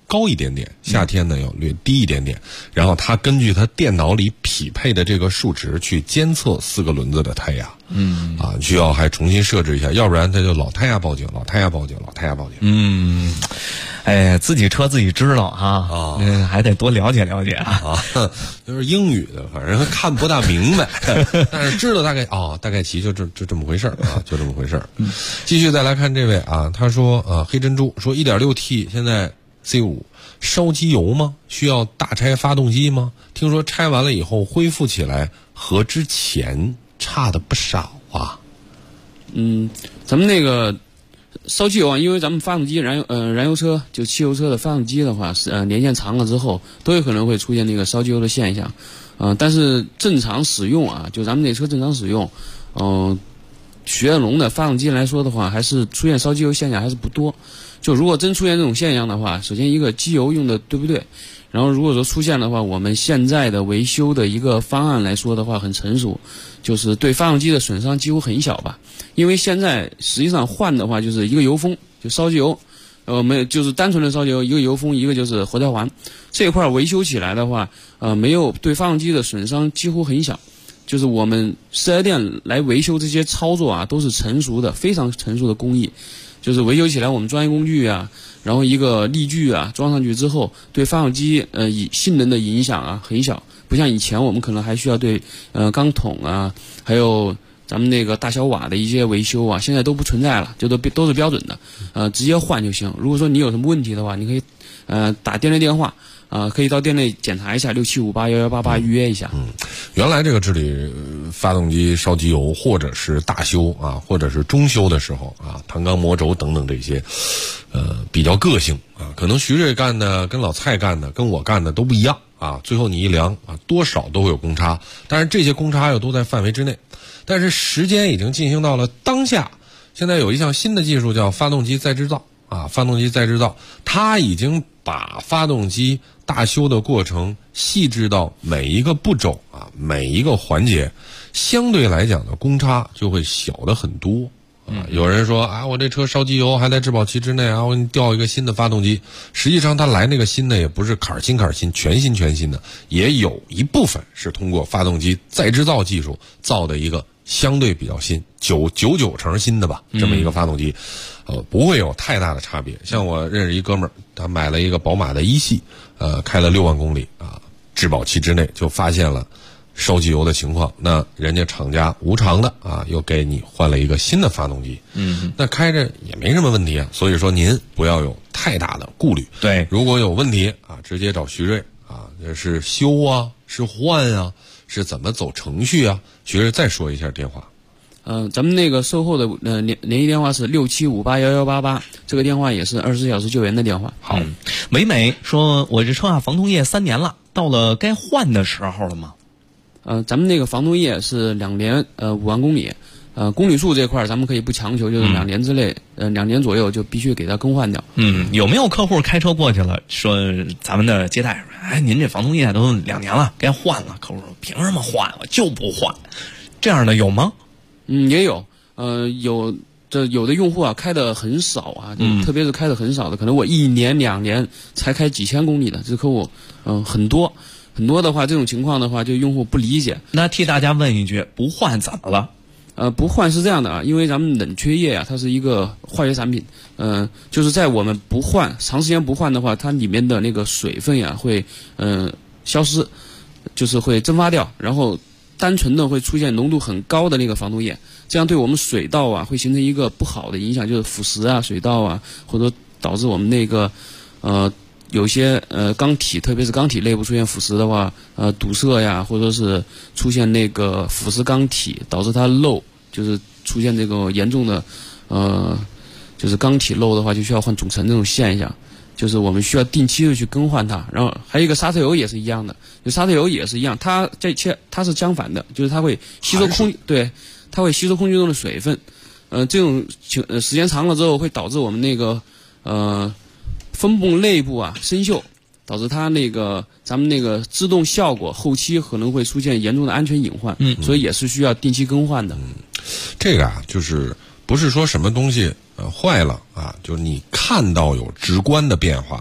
高一点点，夏天呢要略低一点点，然后它根据它电脑里匹配的这个数值去监测4个轮子的胎压。需要还重新设置一下，要不然它就老胎压报警，老胎压报警，老胎压报警。 哎，自己车自己知道啊，还得多了解了解啊。 就是英语的，反正看不大明白，但是知道大概其就这么回事啊，就这么回事。继续再来看这位啊，他说黑珍珠说 1.6T 现在 C5 烧机油吗？需要大拆发动机吗？听说拆完了以后恢复起来和之前差的不少啊。 咱们那个烧机油啊，因为咱们发动机燃油车就汽油车的发动机的话，年限长了之后都有可能会出现那个烧机油的现象。但是正常使用啊，就咱们那车正常使用，雪铁龙的发动机来说的话，还是出现烧机油现象还是不多。就如果真出现这种现象的话，首先一个机油用的对不对，然后如果说出现的话，我们现在的维修的一个方案来说的话很成熟，就是对发动机的损伤几乎很小吧。因为现在实际上换的话就是一个油封，就烧机油，没有就是单纯的烧机油，一个油封，一个就是活条环，这块维修起来的话，没有对发动机的损伤几乎很小。就是我们4S店来维修这些操作啊，都是成熟的，非常成熟的工艺。就是维修起来，我们专业工具啊，然后一个力矩啊装上去之后，对发动机性能的影响啊很小，不像以前我们可能还需要对钢筒啊，还有咱们那个大小瓦的一些维修啊，现在都不存在了，就都是标准的，直接换就行。如果说你有什么问题的话，你可以打店内电话。可以到店内检查一下67581188预约一下。 原来这个治理发动机烧机油或者是大修啊，或者是中修的时候啊，弹钢磨轴等等这些，比较个性啊，可能徐瑞干的跟老蔡干的跟我干的都不一样啊。最后你一量啊，多少都会有公差，但是这些公差又都在范围之内。但是时间已经进行到了当下，现在有一项新的技术叫发动机再制造啊，发动机再制造，它已经把发动机大修的过程细致到每一个步骤啊，每一个环节，相对来讲的公差就会小的很多啊。有人说啊，我这车烧机油还在质保期之内啊，我给你调一个新的发动机。实际上他来那个新的也不是坎新全新的，也有一部分是通过发动机再制造技术造的一个相对比较新99成新的吧，这么一个发动机。不会有太大的差别。像我认识一哥们儿，他买了一个宝马的一系，开了6万公里啊，质保期之内就发现了烧机油的情况，那人家厂家无偿的啊，又给你换了一个新的发动机。那开着也没什么问题啊。所以说您不要有太大的顾虑。 对， 如果有问题啊，直接找徐瑞啊，是修啊，是换啊，是怎么走程序啊？徐瑞再说一下电话。 咱们那个售后的联系电话是67581188，这个电话也是24小时救援的电话。 好，美美说，我这车啊防冻液3年了，到了该换的时候了吗？ 咱们那个防冻液是2年5万公里，公里数这块咱们可以不强求，就是2年之内，2年左右就必须给它更换掉。 有没有客户开车过去了，说咱们的接待说，哎，您这防冻液都2年了，该换了。客户说凭什么换？我就不换。这样的有吗？ 也有，有的用户啊开的很少啊，特别是开的很少的，可能我1年2年才开几千公里的，这客户很多的话，这种情况的话，就用户不理解。 那替大家问一句，不换怎么了？ 不换是这样的啊，因为咱们冷却液啊，它是一个化学产品，就是在我们不换长时间不换的话，它里面的那个水分呀会消失，就是会蒸发掉，然后单纯的会出现浓度很高的那个防冻液，这样对我们水道啊会形成一个不好的影响，就是腐蚀啊水道啊，或者导致我们那个有些钢体，特别是钢体内部出现腐蚀的话，堵塞呀，或者是出现那个腐蚀钢体，导致它漏，就是出现这个严重的就是钢体漏的话，就需要换总成这种现象。就是我们需要定期的去更换它，然后还有一个刹车油也是一样的，就刹车油也是一样，它是相反的，就是它会吸收它会吸收空气中的水分，这种时间长了之后会导致我们那个分泵内部啊生锈，导致它那个咱们那个制动效果后期可能会出现严重的安全隐患，所以也是需要定期更换的。 这个啊，就是不是说什么东西坏了啊，就是你看到有直观的变化，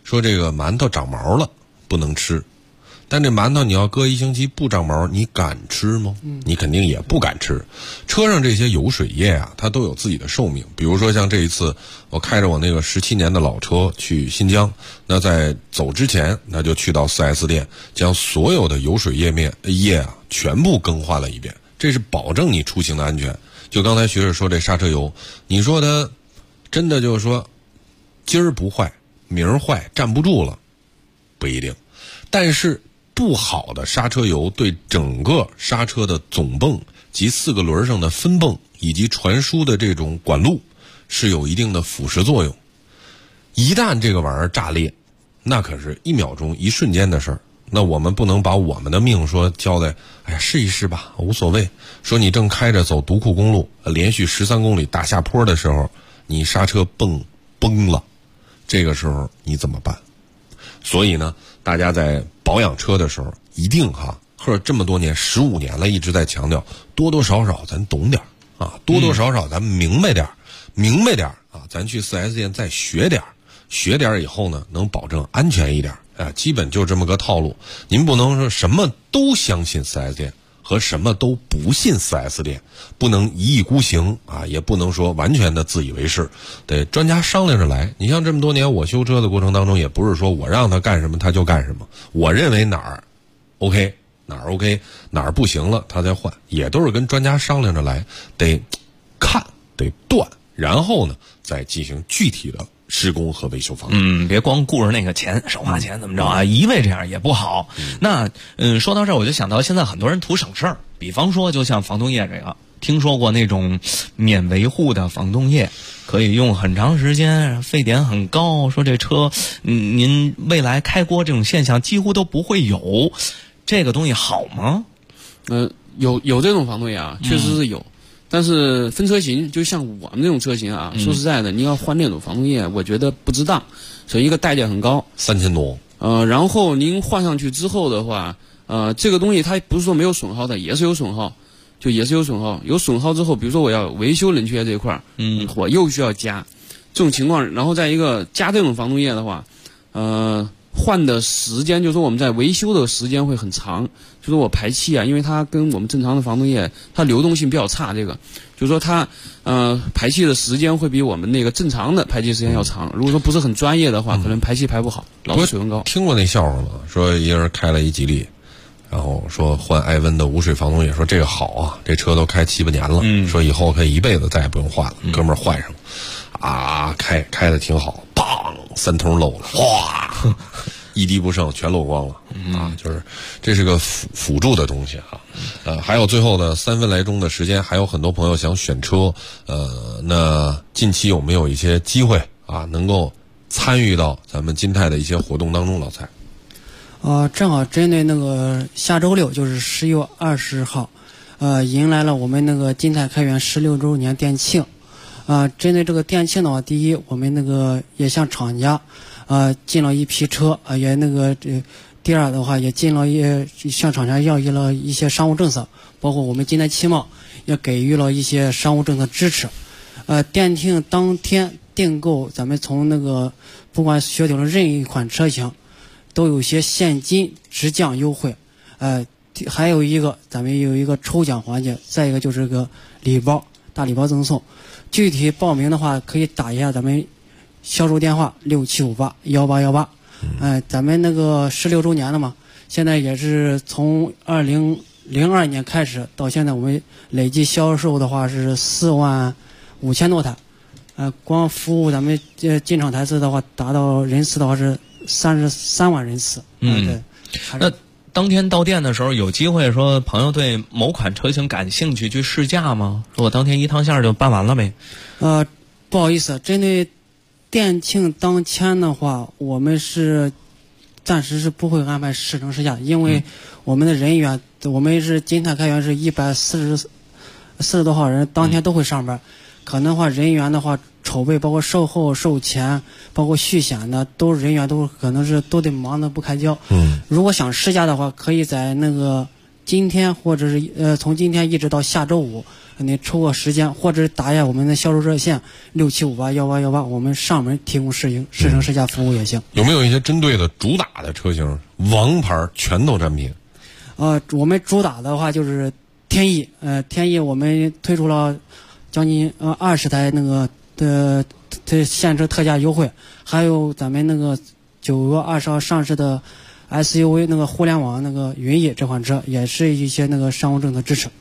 说这个馒头长毛了不能吃，但这馒头你要搁1星期不长毛，你敢吃吗？你肯定也不敢吃。车上这些油水液啊，它都有自己的寿命。比如说像这一次我开着我那个17年的老车去新疆，那在走之前那就去到 4S 店，将所有的油水液啊全部更换了一遍，这是保证你出行的安全。就刚才学士说这刹车油，你说它真的就是说今儿不坏明儿坏站不住了，不一定。但是不好的刹车油对整个刹车的总泵及4个轮上的分泵以及传输的这种管路是有一定的腐蚀作用。一旦这个玩意儿炸裂，那可是1秒钟1瞬间的事儿。那我们不能把我们的命说交代，哎呀试一试吧，无所谓。说你正开着走独库公路，连续13公里大下坡的时候，你刹车泵崩了，这个时候你怎么办？所以呢，大家在保养车的时候，一定或者这么多年15年了，一直在强调，多多少少咱懂点啊，多多少少咱明白点啊，咱去 4S 店再学点以后呢，能保证安全一点啊，基本就这么个套路。您不能说什么都相信 4S 店和什么都不信 4S 店，不能一意孤行啊，也不能说完全的自以为是，得专家商量着来。你像这么多年我修车的过程当中，也不是说我让他干什么他就干什么，我认为哪儿 OK 哪儿不行了他再换，也都是跟专家商量着来，得看得断，然后呢再进行具体的施工和维修方案。 别光顾着那个钱，少花钱怎么着啊？一味这样也不好。那说到这儿，我就想到现在很多人图省事儿，比方说就像防冻液这个，听说过那种免维护的防冻液，可以用很长时间，沸点很高，说这车您未来开锅这种现象几乎都不会有，这个东西好吗？ 有这种防冻液啊，确实是有。但是分车型，就像我们这种车型啊，说实在的，你要换那种防冻液，我觉得不值当。所以一个代价很高 ，3000多。 然后您换上去之后的话，这个东西它不是说没有损耗的，也是有损耗，有损耗之后，比如说我要维修冷却这一块，我又需要加这种情况，然后再一个加这种防冻液的话，换的时间就是说我们在维修的时间会很长，就是我排气啊，因为它跟我们正常的防冻液它流动性比较差，这个就是说它排气的时间会比我们那个正常的排气时间要长。如果说不是很专业的话，可能排气排不好，老是水温高。 听过那笑话吗？说一人开了一吉利，然后说换艾温的无水防冻液，说这个好啊，这车都开7、8年了，说以后可以一辈子再也不用换了。哥们儿换上了啊，开的挺好，砰，3通漏了，哗，一滴不剩，全漏光了啊！就是这是个辅助的东西啊。还有最后的3分来钟的时间，还有很多朋友想选车，那近期有没有一些机会啊，能够参与到咱们金泰的一些活动当中？老蔡， 正好针对那个下周六，就是10月20号，迎来了我们那个金泰开园16周年店庆。针对这个店庆的话，第一，我们那个也向厂家进了一批车，也那个第二的话也向厂家要了一些商务政策，包括我们金泰汽贸也给予了一些商务政策支持。店庆当天订购，咱们从那个不管选定了任意一款车型，都有些现金直降优惠。还有一个咱们有一个抽奖环节，再一个就是个礼包，大礼包赠送。具体报名的话，可以打一下咱们销售电话67581818。咱们那个16周年了嘛，现在也是从2002年开始到现在，我们累计销售的话是45000多台。光服务咱们进场台次的话，达到人次的话是33万人次。对。 那当天到店的时候，有机会说朋友对某款车型感兴趣去试驾吗？说我当天一趟线就办完了呗？ 不好意思，针对店庆当天的话，我们是暂时是不会安排试乘试驾，因为我们的人员，我们是金泰开园是140多号人，当天都会上班，可能话人员的话筹备，包括售后、售前，包括续险的，都人员都可能是都得忙得不开交。如果想试驾的话，可以在那个今天或者是从今天一直到下周五，你抽个时间或者打一下我们的销售热线67581818，我们上门提供试乘试驾服务也行。 有没有一些针对的主打的车型，王牌全都占比？ 我们主打的话就是天翼，天翼我们推出了将近20台那个的现车特价优惠，还有咱们那个9月20号上市的 SUV 那个互联网那个云翼这款车，也是一些那个商务政策支持。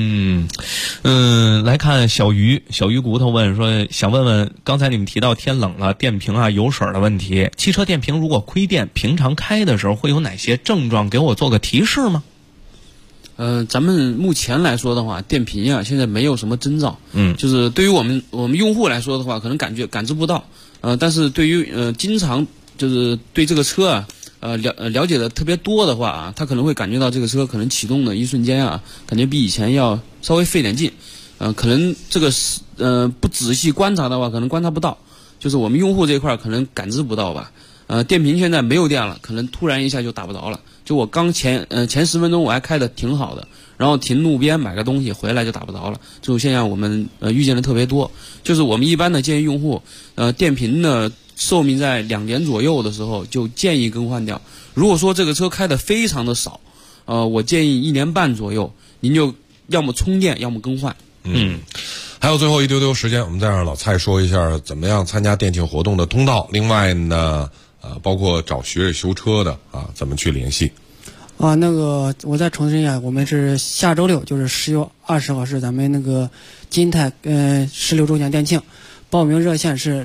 来看小鱼骨头问说，想问问刚才你们提到天冷了电瓶啊油水的问题，汽车电瓶如果亏电，平常开的时候会有哪些症状？给我做个提示吗？ 咱们目前来说的话，电瓶啊现在没有什么征兆，就是对于我们用户来说的话，可能感知不到，但是对于经常就是对这个车啊了解的特别多的话啊，他可能会感觉到这个车可能启动的一瞬间啊，感觉比以前要稍微费点劲，可能这个不仔细观察的话，可能观察不到，就是我们用户这一块可能感知不到吧。电瓶现在没有电了，可能突然一下就打不着了。就我刚前10分钟我还开的挺好的，然后停路边买个东西回来就打不着了。这种现象我们遇见的特别多。就是我们一般的建议用户，电瓶的寿命在2年左右的时候就建议更换掉。如果说这个车开的非常的少，我建议1年半左右，您就要么充电，要么更换。 还有最后一丢丢时间，我们再让老蔡说一下怎么样参加电庆活动的通道。另外呢，包括找学瑞修车的怎么去联系？ 那个我再重申一下，我们是下周六，就是10月20号是咱们那个金泰16周年电庆，报名热线是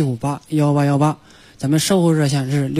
67581818，咱们售后热线是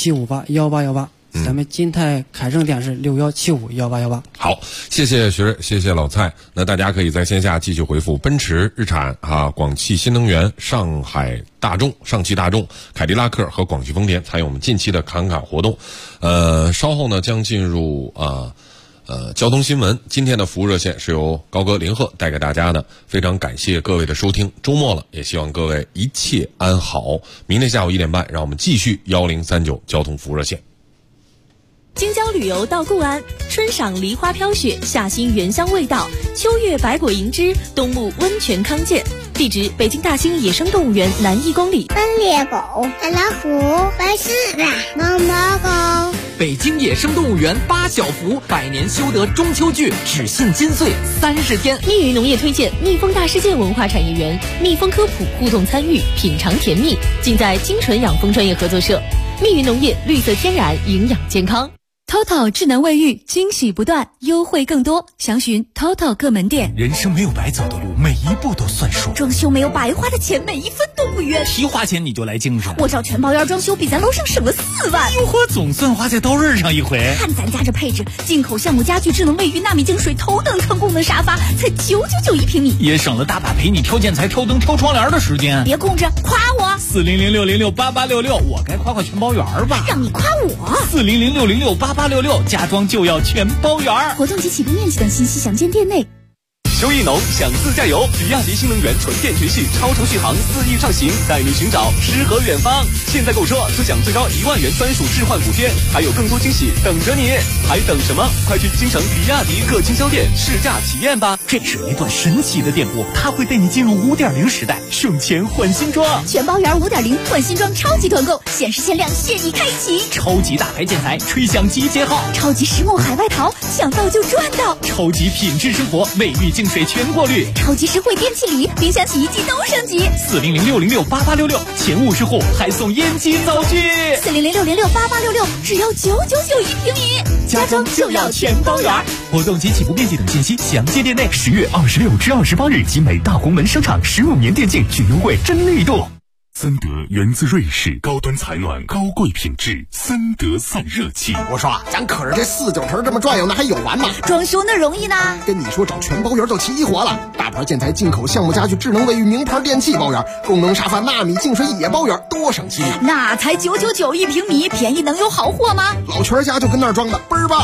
67581818。咱们金泰凯盛店是61751818。 好，谢谢学瑞，谢谢老蔡。那大家可以在线下继续回复奔驰、日产广汽新能源、上汽大众、凯迪拉克和广汽丰田参与我们近期的侃侃活动。稍后呢将进入交通新闻。今天的服务热线是由高哥林鹤带给大家的，非常感谢各位的收听。周末了，也希望各位一切安好。明天下午1点半，让我们继续1039交通服务热线。 京郊旅游到固安，春赏梨花飘雪，夏欣原香味道，秋月百果银枝，冬沐温泉康健。地址：北京大兴野生动物园南1公里。 斑鬣狗、白老虎、白狮子、毛毛狗。 北京野生动物园8小福百年修得中秋聚，只信金穗30天。 密云农业推荐蜜蜂大世界文化产业园，蜜蜂科普互动参与，品尝甜蜜，尽在精纯养蜂专业合作社。密云农业，绿色天然，营养健康。 TOTO 智能卫浴，惊喜不断，优惠更多，详询 TOTO 各门店。 人生没有白走的路，每一步都算数。 装修没有白花的钱，每一分都不冤。 提花钱你就来精神， 我找全包园装修，比咱楼上省了4万。 哟呵，总算花在刀刃上一回。 看咱家这配置，进口橡木家具、智能卫浴、纳米净水、头等舱功能沙发，才999一平米， 也省了大把陪你挑建材、挑灯、挑窗帘的时间。 别空着，夸我 ！40060688866，我该夸全包园吧？ 让你夸我 ！40060688866，家装就要全包园。 活动及起步面积等信息详见店内。 秋意浓，想自驾游，比亚迪新能源纯电全系超长续航4亿畅行，带你寻找诗和远方。现在购车就享最高1万元专属置换补贴，还有更多惊喜等着你，还等什么？快去京城比亚迪各经销店试驾体验吧！ 这是一段神奇的电波，它会带你进入5.0时代，省钱换新装。 全包园5.0换新装超级团购，限时限量，现已开启。 超级大牌建材，吹响集结号。 超级实木海外淘，想到就赚到。 超级品质生活，卫浴净水全过滤。 超级实惠电器礼，冰箱、洗衣机都升级。 40060688866，前50户还送烟机灶具。 40060688866，只要999一平米， 家装就要全包圆。活动及起步面积等信息详见店内。10月26至28日，集美大红门商场15年电竞巨优惠真力度。 森德源自瑞士，高端采暖，高贵品质，森德散热器。 我说咱可是这4、9成这么转悠，那还有完吗？ 装修那容易呢？ 跟你说找全包圆就齐活了，大牌建材、进口橡木家具、智能卫浴、名牌电器包圆，功能沙发、纳米净水也包圆，多省心啊！ 那才999一平米，便宜能有好货吗？ 老全家就跟那儿装的，倍儿棒。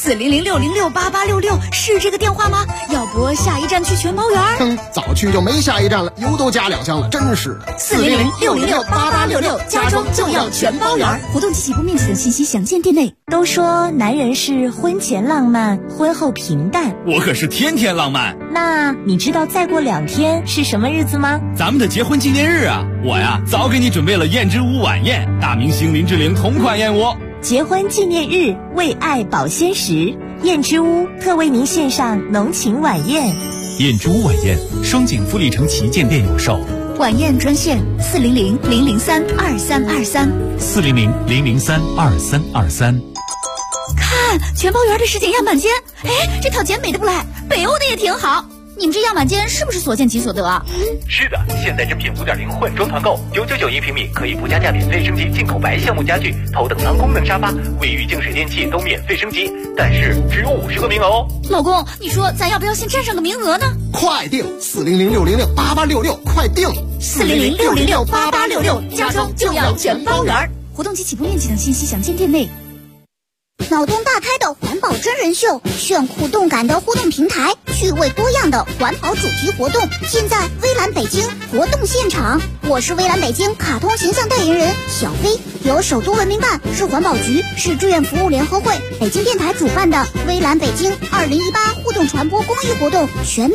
400-606-8866是这个电话吗？要不下一站去全包园？ 早去就没下一站了，油都加2箱了，真是。 400-606-8866，家装就要全包园。活动及起步面积等信息详见店内。 都说男人是婚前浪漫，婚后平淡， 我可是天天浪漫。 那你知道再过2天是什么日子吗？ 咱们的结婚纪念日啊！我呀早给你准备了燕之屋晚宴，大明星林志玲同款燕窝。 结婚纪念日，为爱保鲜时，燕之屋特为您献上浓情晚宴。 燕之屋晚宴，双井富力城旗舰店有售。 晚宴专线400-003-2323。 400-003-2323。 看全包园的实景样板间，哎，这套间美的不赖，北欧的也挺好。你们这样板间是不是所见即所得啊？ 是的，现在正品5.0混装团购，999一平米，可以附加价免费升级进口白橡木家具、头等舱功能沙发、卫浴净水电器都免费升级，但是只有50个名额哦。 老公，你说咱要不要先占上个名额呢？ 快定400-606-8866，快定 400-606-8866，家装就要全包园。活动及起步面积等信息详见店内。 脑洞大开的环保真人秀，炫酷动感的互动平台，趣味多样的环保主题活动，现在微蓝北京活动现场。我是微蓝北京卡通形象代言人小飞，由首都文明办、市环保局、市志愿服务联合会、北京电台主办的微蓝北京2018互动传播公益活动全